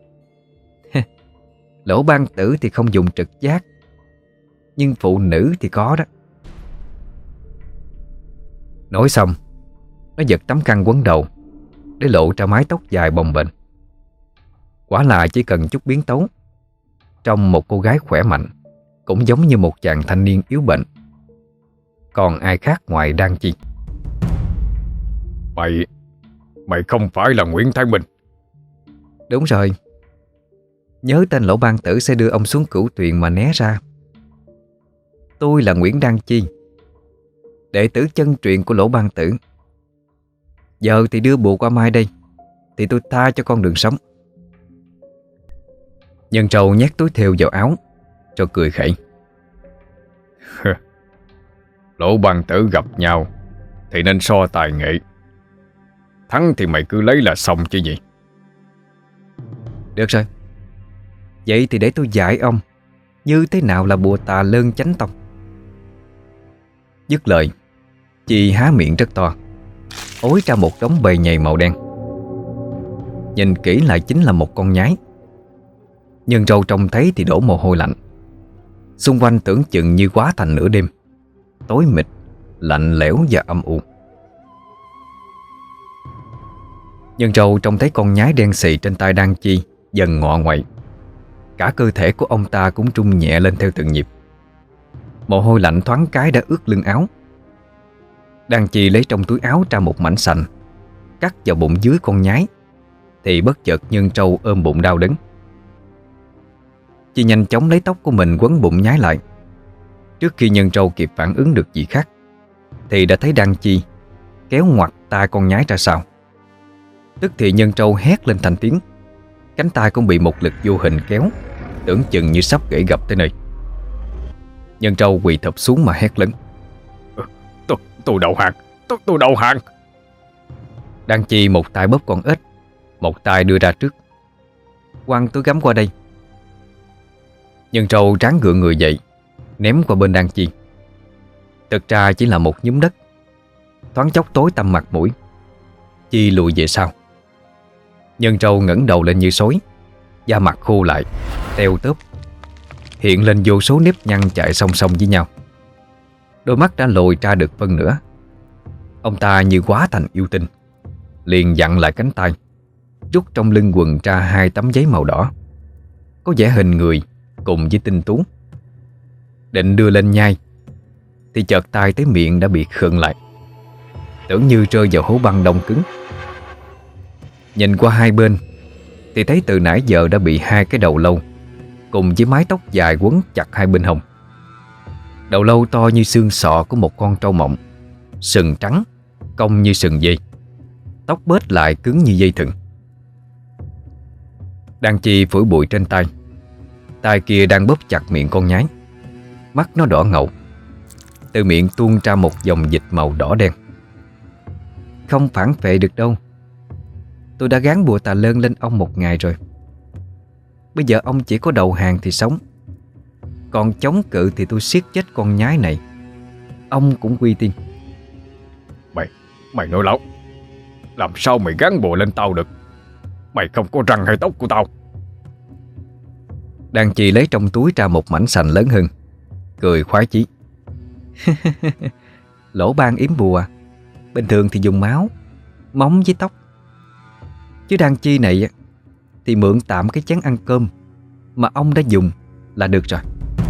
A: Lỗ Ban Tử thì không dùng trực giác, nhưng phụ nữ thì có đó. Nói xong, nó giật tấm khăn quấn đầu để lộ ra mái tóc dài bồng bềnh. Quả là chỉ cần chút biến tấu, trong một cô gái khỏe mạnh cũng giống như một chàng thanh niên yếu bệnh. Còn ai khác ngoài Đan Chi?
B: Mày Mày không phải là Nguyễn Thái Minh?
A: Đúng rồi. Nhớ tên Lỗ Ban Tử sẽ đưa ông xuống cửu tuyền mà né ra. Tôi là Nguyễn Đan Chi, đệ tử chân truyền của Lỗ Ban Tử. Giờ thì đưa bùa qua Mai đây, thì tôi tha cho con đường sống. Nhân trâu nhét túi thêu vào áo rồi cười khẩy:
B: Lỗ Ban Tử gặp nhau thì nên so tài nghệ. Thắng thì mày cứ lấy là xong chứ gì.
A: Được rồi, vậy thì để tôi dạy ông như thế nào là bùa Tà Lơn Chánh Tông. Dứt lời, Chi há miệng rất to, ối ra một đống bầy nhầy màu đen. Nhìn kỹ lại chính là một con nhái. Nhưng râu trông thấy thì đổ mồ hôi lạnh. Xung quanh tưởng chừng như quá thành nửa đêm, tối mịt, lạnh lẽo và âm u. Nhưng râu trông thấy con nhái đen xì trên tay Đan Chi dần ngọ nguậy. Cả cơ thể của ông ta cũng rung nhẹ lên theo từng nhịp. Mồ hôi lạnh thoáng cái đã ướt lưng áo. Đan Chi lấy trong túi áo ra một mảnh sành, cắt vào bụng dưới con nhái, thì bất chợt Nhân Trâu ôm bụng đau đớn. Chi nhanh chóng lấy tóc của mình quấn bụng nhái lại. Trước khi Nhân Trâu kịp phản ứng được gì khác, thì đã thấy Đan Chi kéo ngoặt tay con nhái ra sau. Tức thì Nhân Trâu hét lên thành tiếng. Cánh tay cũng bị một lực vô hình kéo, tưởng chừng như sắp gãy gập tới nơi. Nhân Trâu quỳ thụp xuống mà hét lớn:
B: Tôi, tôi đầu hàng, tôi, tôi đầu hàng.
A: Đan Chi một tay bóp con ếch, một tay đưa ra trước: Quăng túi gắm qua đây. Nhân Trâu ráng gượng người dậy, ném qua bên Đan Chi. Thực ra chỉ là một nhúm đất. Thoáng chốc tối tăm mặt mũi, Chi lùi về sau. Nhân Trâu ngẩng đầu lên như sói, da mặt khô lại, teo tớp, hiện lên vô số nếp nhăn chạy song song với nhau. Đôi mắt đã lồi ra được phân nửa. Ông ta như hóa thành yêu tinh, liền dặn lại cánh tay, rút trong lưng quần ra hai tấm giấy màu đỏ, có vẽ hình người cùng với tinh tú. Định đưa lên nhai, thì chợt tay tới miệng đã bị khựng lại, tưởng như rơi vào hố băng đông cứng. Nhìn qua hai bên thì thấy từ nãy giờ đã bị hai cái đầu lâu cùng với mái tóc dài quấn chặt hai bên hông. Đầu lâu to như xương sọ của một con trâu mộng, sừng trắng, cong như sừng dây, tóc bết lại cứng như dây thừng. Đan Chi phủi bụi trên tay, tay kia đang bóp chặt miệng con nhái. Mắt nó đỏ ngầu, từ miệng tuôn ra một dòng dịch màu đỏ đen. Không phản phệ được đâu. Tôi đã gán bùa Tà Lơn lên ông một ngày rồi. Bây giờ ông chỉ có đầu hàng thì sống, còn chống cự thì tôi siết chết con nhái này, ông cũng quy tiên.
B: Mày, mày nói láo. Làm sao mày gán bùa lên tao được? Mày không có răng hay tóc của tao.
A: Đan Chi lấy trong túi ra một mảnh sành lớn hơn, cười khoái chí. Lỗ Ban yếm bùa bình thường thì dùng máu, móng với tóc, chứ Đan Chi này thì mượn tạm cái chén ăn cơm mà ông đã dùng là được rồi.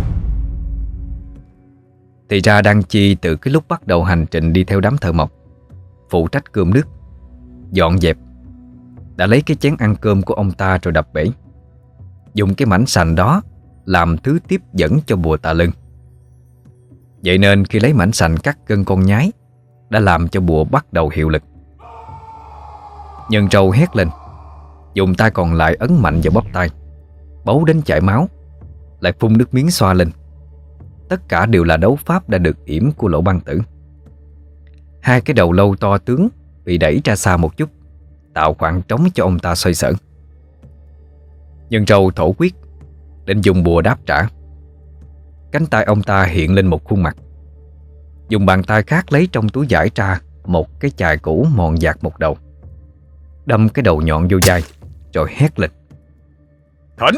A: Thì ra Đan Chi từ cái lúc bắt đầu hành trình đi theo đám thợ mộc, phụ trách cơm nước, dọn dẹp, đã lấy cái chén ăn cơm của ông ta rồi đập bể, dùng cái mảnh sành đó làm thứ tiếp dẫn cho bùa Tà Lơn. Vậy nên khi lấy mảnh sành cắt gân con nhái đã làm cho bùa bắt đầu hiệu lực. Nhân Trâu hét lên, dùng tay còn lại ấn mạnh vào bắp tay, bấu đến chảy máu, lại phun nước miếng xoa lên. Tất cả đều là đấu pháp đã được yểm của Lỗ Ban Tử. Hai cái đầu lâu to tướng bị đẩy ra xa một chút, tạo khoảng trống cho ông ta xoay sở. Nhân Trâu thổ quyết, định dùng bùa đáp trả. Cánh tay ông ta hiện lên một khuôn mặt, dùng bàn tay khác lấy trong túi vải ra một cái chài cũ mòn dạt một đầu, đâm cái đầu nhọn vô vai, rồi hét lên:
B: Thỉnh!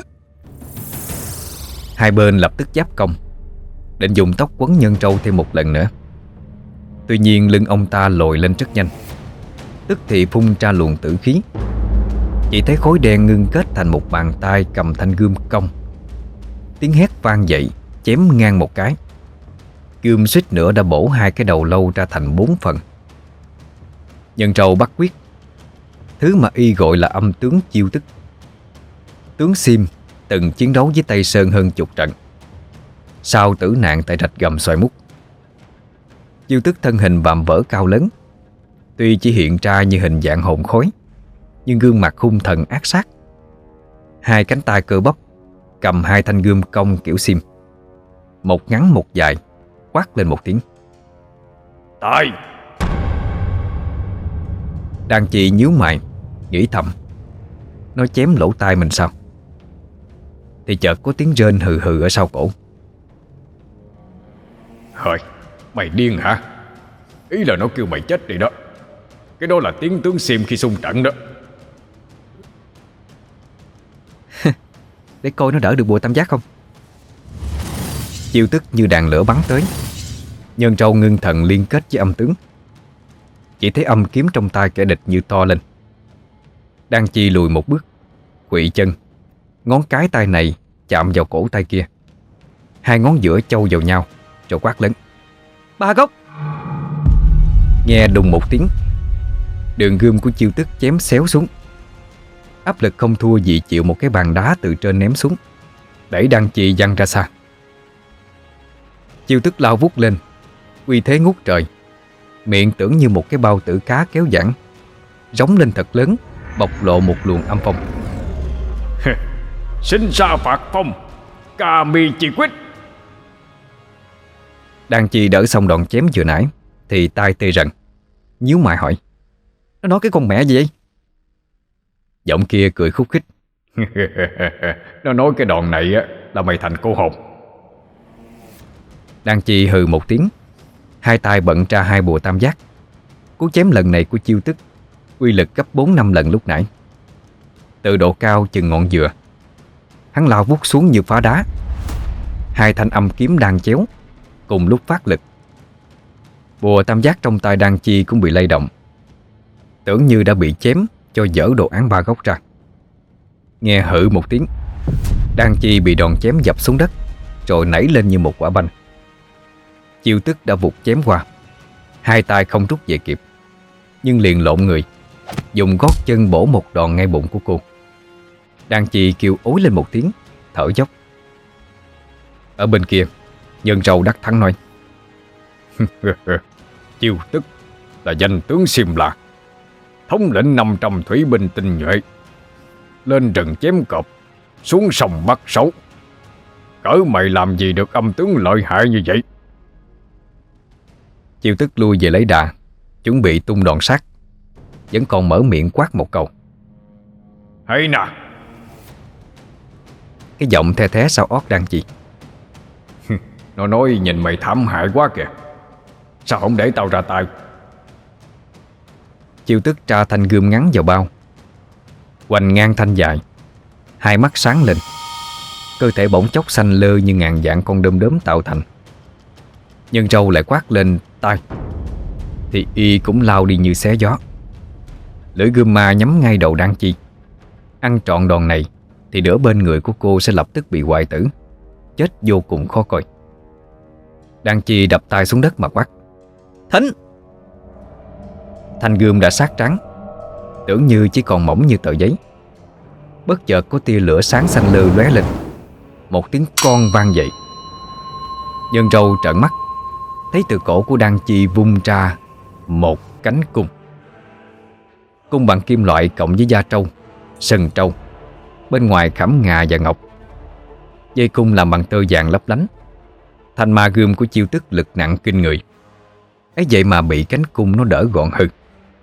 A: Hai bên lập tức giáp công, định dùng tóc quấn Nhân Trâu thêm một lần nữa. Tuy nhiên lưng ông ta lồi lên rất nhanh, tức thì phun ra luồng tử khí. Chỉ thấy khối đen ngưng kết thành một bàn tay cầm thanh gươm cong. Tiếng hét vang dậy, chém ngang một cái. Gươm suýt nữa đã bổ hai cái đầu lâu ra thành bốn phần. Nhân Trâu bắt quyết. Thứ mà y gọi là âm tướng chiêu tức. Tướng Sim từng chiến đấu với Tây Sơn hơn chục trận, sau tử nạn tại rạch Gầm Xoài Mút. Chiêu tức thân hình vạm vỡ cao lớn, tuy chỉ hiện ra như hình dạng hồn khói, nhưng gương mặt hung thần ác sát. Hai cánh tay cơ bắp cầm hai thanh gươm cong kiểu Sim, một ngắn một dài, quát lên một tiếng:
B: Tai!
A: Đàn chị nhíu mày, nghĩ thầm: nó chém lỗ tai mình sao? Thì chợt có tiếng rên hừ hừ ở sau cổ.
B: Hơi, mày điên hả? Ý là nó kêu mày chết đi đó. Cái đó là tiếng tướng Sim khi xung trận đó.
C: Để coi nó đỡ được bùa tam giác không.
A: Chiêu tức như đàn lửa bắn tới. Nhân Trâu ngưng thần liên kết với âm tướng. Chỉ thấy âm kiếm trong tay kẻ địch như to lên. Đan Chi lùi một bước, khuỵu chân, ngón cái tay này chạm vào cổ tay kia. Hai ngón giữa châu vào nhau, rồi quát lớn:
C: Ba gốc!
A: Nghe đùng một tiếng, đường gươm của chiêu tức chém xéo xuống. Áp lực không thua gì chịu một cái bàn đá từ trên ném xuống, đẩy Đan Chi văng ra xa. Chiêu tức lao vút lên, uy thế ngút trời. Miệng tưởng như một cái bao tử cá kéo giãn, rống lên thật lớn, bộc lộ một luồng âm phong.
B: Sinh ra phạt phong, ca mi chi quyết.
A: Đan Chi đỡ xong đòn chém vừa nãy thì tai tê rần, nhíu mày hỏi:
C: Nó nói cái con mẹ gì vậy?
A: Giọng kia cười khúc khích:
B: Nó nói cái đòn này á là mày thành cô hồn.
A: Đan Chi hừ một tiếng, hai tay bận ra hai bùa tam giác. Cú chém lần này của chiêu tức uy lực gấp bốn năm lần lúc nãy. Từ độ cao chừng ngọn dừa, hắn lao vút xuống như phá đá. Hai thanh âm kiếm đang chéo, cùng lúc phát lực. Bùa tam giác trong tay Đan Chi cũng bị lay động, tưởng như đã bị chém cho dở đồ án ba góc ra. Nghe hự một tiếng, Đan Chi bị đòn chém dập xuống đất, rồi nảy lên như một quả banh. Chiêu tức đã vụt chém qua, hai tay không rút về kịp, nhưng liền lộn người, dùng gót chân bổ một đòn ngay bụng của cô. Đan Chi kêu ối lên một tiếng, thở dốc. Ở bên kia, Nhân Trâu đắc thắng nói:
B: Chiêu tức là danh tướng Sim La, thống lĩnh năm trăm thủy binh tinh nhuệ, lên rừng chém cọp, xuống sông bắt sấu. Cỡ mày làm gì được âm tướng lợi hại như vậy?
A: Chiêu tức lui về lấy đà, chuẩn bị tung đòn sát, vẫn còn mở miệng quát một câu:
B: Hay nè!
A: Cái giọng the thé sau ót Đan Chi.
B: Nó nói nhìn mày thảm hại quá kìa, sao không để tao ra tay?
A: Chiêu tức tra thanh gươm ngắn vào bao, hoành ngang thanh dài, hai mắt sáng lên. Cơ thể bỗng chốc xanh lơ như ngàn vạn con đom đóm tạo thành. Nhân Trâu lại quát lên tai, thì y cũng lao đi như xé gió. Lưỡi gươm ma nhắm ngay đầu Đan Chi. Ăn trọn đòn này thì nửa bên người của cô sẽ lập tức bị hoại tử, chết vô cùng khó coi. Đan Chi đập tay xuống đất mà quát:
C: Thính!
A: Thanh gươm đã sát trắng, tưởng như chỉ còn mỏng như tờ giấy. Bất chợt có tia lửa sáng xanh lơ lóe lên, một tiếng con vang dậy. Nhân Trâu trợn mắt, thấy từ cổ của Đan Chi vung ra một cánh cung. Cung bằng kim loại cộng với da trâu, sừng trâu, bên ngoài khảm ngà và ngọc. Dây cung làm bằng tơ vàng lấp lánh. Thanh ma gươm của chiêu tức lực nặng kinh người, ấy vậy mà bị cánh cung nó đỡ gọn hơn.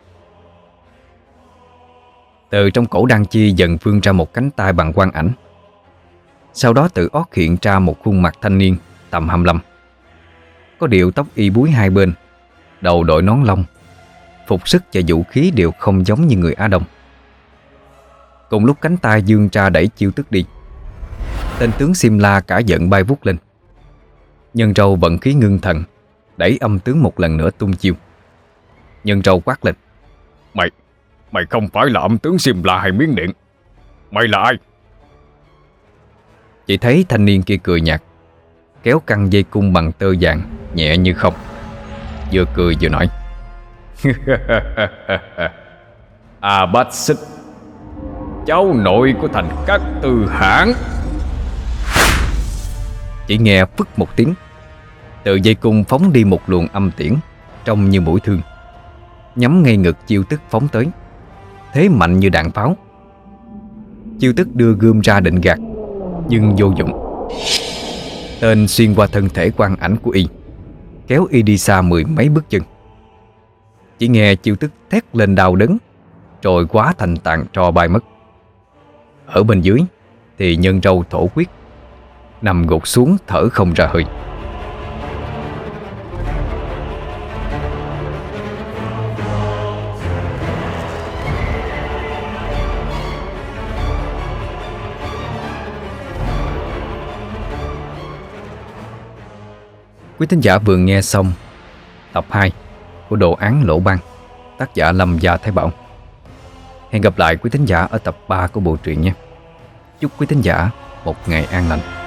A: Từ trong cổ Đan Chi dần vươn ra một cánh tay bằng quang ảnh. Sau đó tự ót hiện ra một khuôn mặt thanh niên tầm hai lăm. Có điệu tóc y búi hai bên, đầu đội nón lông, phục sức và vũ khí đều không giống như người Á Đông. Cùng lúc cánh tay giương ra đẩy chiêu tức đi, tên tướng Simla cả giận bay vút lên. Nhân Râu vận khí ngưng thần, đẩy âm tướng một lần nữa tung chiêu. Nhân Râu quát lên:
B: Mày, mày không phải là âm tướng Simla hay Miến Điện. Mày là ai?
A: Chỉ thấy thanh niên kia cười nhạt, kéo căng dây cung bằng tơ vàng nhẹ như không, vừa cười vừa nói:
B: A Bát Xích, cháu nội của thành Cát Tư Hãn.
A: Chỉ nghe phức một tiếng, từ dây cung phóng đi một luồng âm tiễn trông như mũi thương, nhắm ngay ngực chiêu tức phóng tới, thế mạnh như đạn pháo. Chiêu tức đưa gươm ra định gạt, nhưng vô dụng. Tên xuyên qua thân thể quang ảnh của y, kéo y đi xa mười mấy bước chân. Chỉ nghe chiêu tức thét lên đau đớn, rồi hóa thành tàn tro bay mất. Ở bên dưới thì Nhân Râu thổ quyết, nằm gục xuống thở không ra hơi. Quý thính giả vừa nghe xong tập hai của Đồ Án Lỗ Ban, tác giả Lâm Gia Thái Bảo. Hẹn gặp lại quý thính giả ở tập ba của bộ truyện nhé. Chúc quý thính giả một ngày an lành.